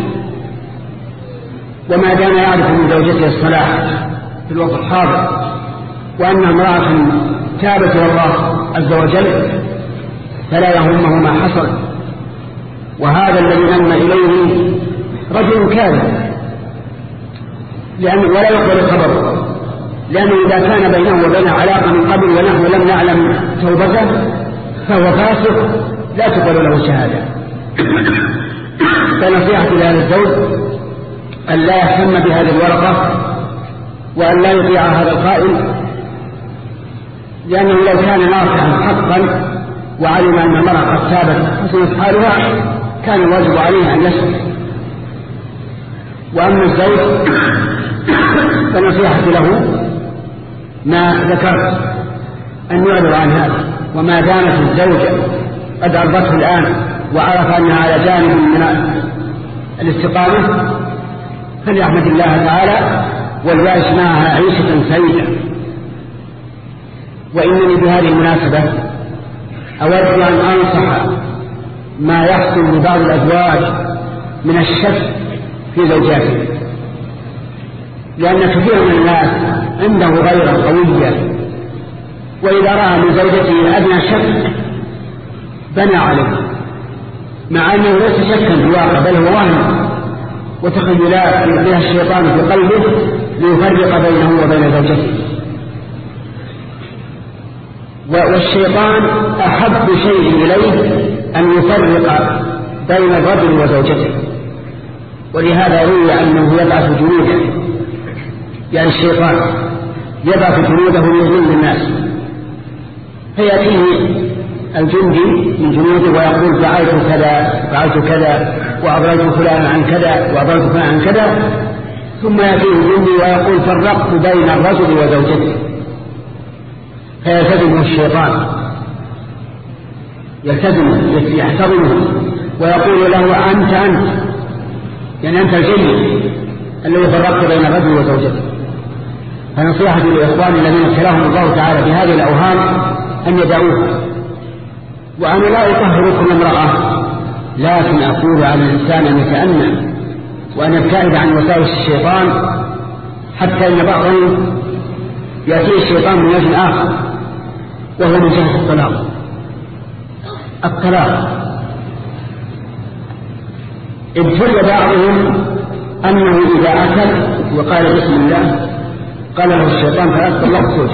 وما دام يعرف من زوجته الصلاح في الوقت الحاضر وأنها امرأة تابت إلى الله عز وجل فلا يهمه ما حصل. وهذا الذي نم إليه رجل كاذب لأن ولا يقبل خبره، لأنه إذا كان بينه وبينه علاقة من قبل ونحن لم نعلم توبته فهو فاسق لا تقبل له شهادة. فنصيحة لهذا الزوج أن لا يهتم بهذه الورقة وأن لا يطيع هذا القائل لأنه لو كان ناصحا حقا وعلم أن المرأة قد تابت حسنت حالها كان الواجب عليه أن يسكت. وأما الزوج فنصيحة له ما ذكرت أن يعرض عن هذا، وما دامت الزوجة قد أرضته الآن وعرف أنها على جانب من الاستقامة فليحمد الله تعالى وليعيش معها عيشة سعيدة. وإنني بهذه المناسبة أود أن أنصح ما يحصل لبعض الأزواج من الشك في زوجاته، لأن كثير من الناس عنده غيرة قوية، وإذا رأى من زوجته أدنى شك بنى عليه، مع أنه ليس شكا في الواقع بل هو وهم وتخيلات بها الشيطان في قلبه ليفرق بينه وبين زوجته. والشيطان أحب شيء إليه أن يفرق بين الرجل وزوجته، ولهذا روي أنه يبعث جنوده، يعني الشيطان يبعث جنوده ليضل الناس، فيأتيه الجندي من جنوده ويقول فعلت كذا فعلت كذا وأضللت فلان عن كذا وأضللت فلان عن كذا، ثم يأتيه الجندي ويقول فرقت بين الرجل وزوجته، فيلتزمه الشيطان يلتزمه يحتضنه ويقول له أنت أنت يعني أنت الجيد الذي فرقت بين الرجل وزوجته. فنصيحة للإخوان الذين ابتلاهم الله تعالى بهذه الأوهام أن يدعوها. وأنا لا أطهر كل امرأة، لكن أقول على الإنسان أن يتأنى وأن يبتعد عن وساوس الشيطان، حتى أن بعضهم يأتي الشيطان من وجه آخر وهو من جهة الطلاق. الطلاق ابتلى بعضهم أنه إذا أكل وقال بسم الله قال له الشيطان فلا طلقت زوجك،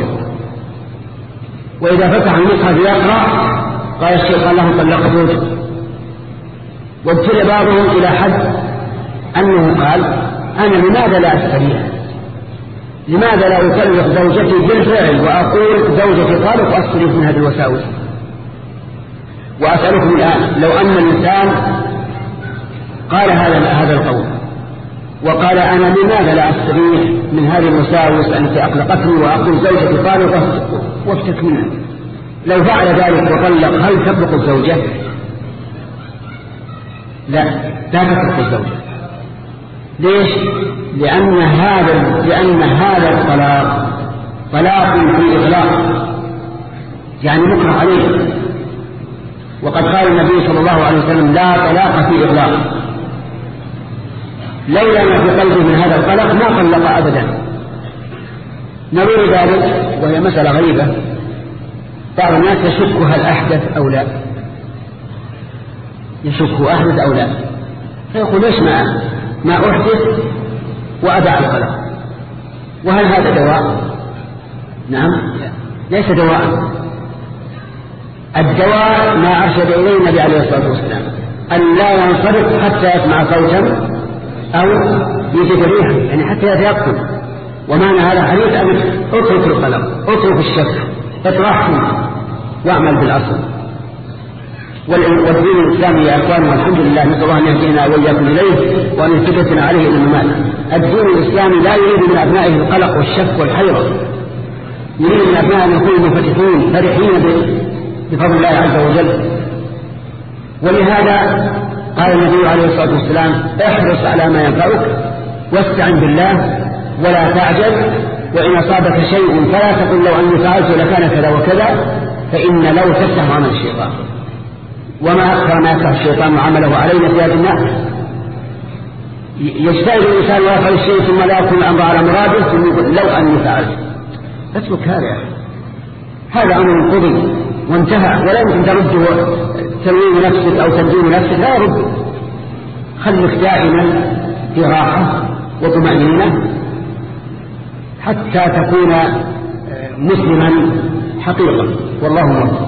وإذا فتح المصحف يقرأ قال الشيطان له طلقت زوجك. وابتلى بعضهم إلى حد أنه قال أنا لماذا لا أستريح، لماذا لا أطلق زوجتي بالفعل وأقول زوجتي طالق وأستريح من هذه الوساوس. وأسألكم الآن لو أن الإنسان قال هذا هذا القول وقال أنا لماذا لا أستريح من هذه الوساوس التي أقلقتني وأقول زوجتي طالقة وافتك منها، لو فعل ذلك وطلق هل تطلق الزوجة؟ لا، لا تطلق الزوجة. ليش؟ لأن هذا لأن هذا الطلاق طلاق في إغلاق، يعني مكره عليه. وقد قال النبي صلى الله عليه وسلم لا طلاق في إغلاق، لولا ما في قلبه من هذا الطلاق ما طلق أبدا. نظير ذلك وهي مسألة غريبة، بعض الناس يشك هل أحدث أو لا، يشك أحدث أو لا، فيقول ليش ما ما أحدث وأدع الطلاق، وهل هذا دواء؟ نعم ليس دواء. الدواء ما أرشد إليه النبي عليه الصلاة والسلام أن لا ينصرف حتى يسمع صوتا أو يجد ريحا، يعني حتى يتيقن. ومعنى هذا الحديث أن اترك القلق، اترك الشك، اطرحه واعمل بالأصل. والدين الإسلامي يا أخوان والحمد لله نسأل الله أن يهدينا وإياكم إليه وأن يثبتنا عليه إلى الممات. الدين الإسلامي لا يريد من أبنائه القلق والشك والحيرة، يريد من أبنائه أن يكونوا منفتحين فرحين بفضل الله عز وجل. ولهذا قال النبي عليه الصلاة والسلام احرص على ما ينفعك واستعن بالله ولا تعجل، وإن أصابك شيء فلا تقل لو أني فعلت لكان كذا وكذا، فإن لو تفتح عمل الشيطان، وما أكثر ما يفتح الشيطان عمله علينا في هذه الناس. يجتهد الإنسان ويفعل الشيء ثم لا يكون الأمر على مراده ثم يقول لو أني فعلت. اترك هذا يا أخي، هذا أمر قضي وانتهى، ولا يمكن ترده تلوين نفسك أو تبديل نفسك، لا يرد. خلك دائما في راحة وطمأنينة حتى تكون مسلما حقيقة، والله موفق.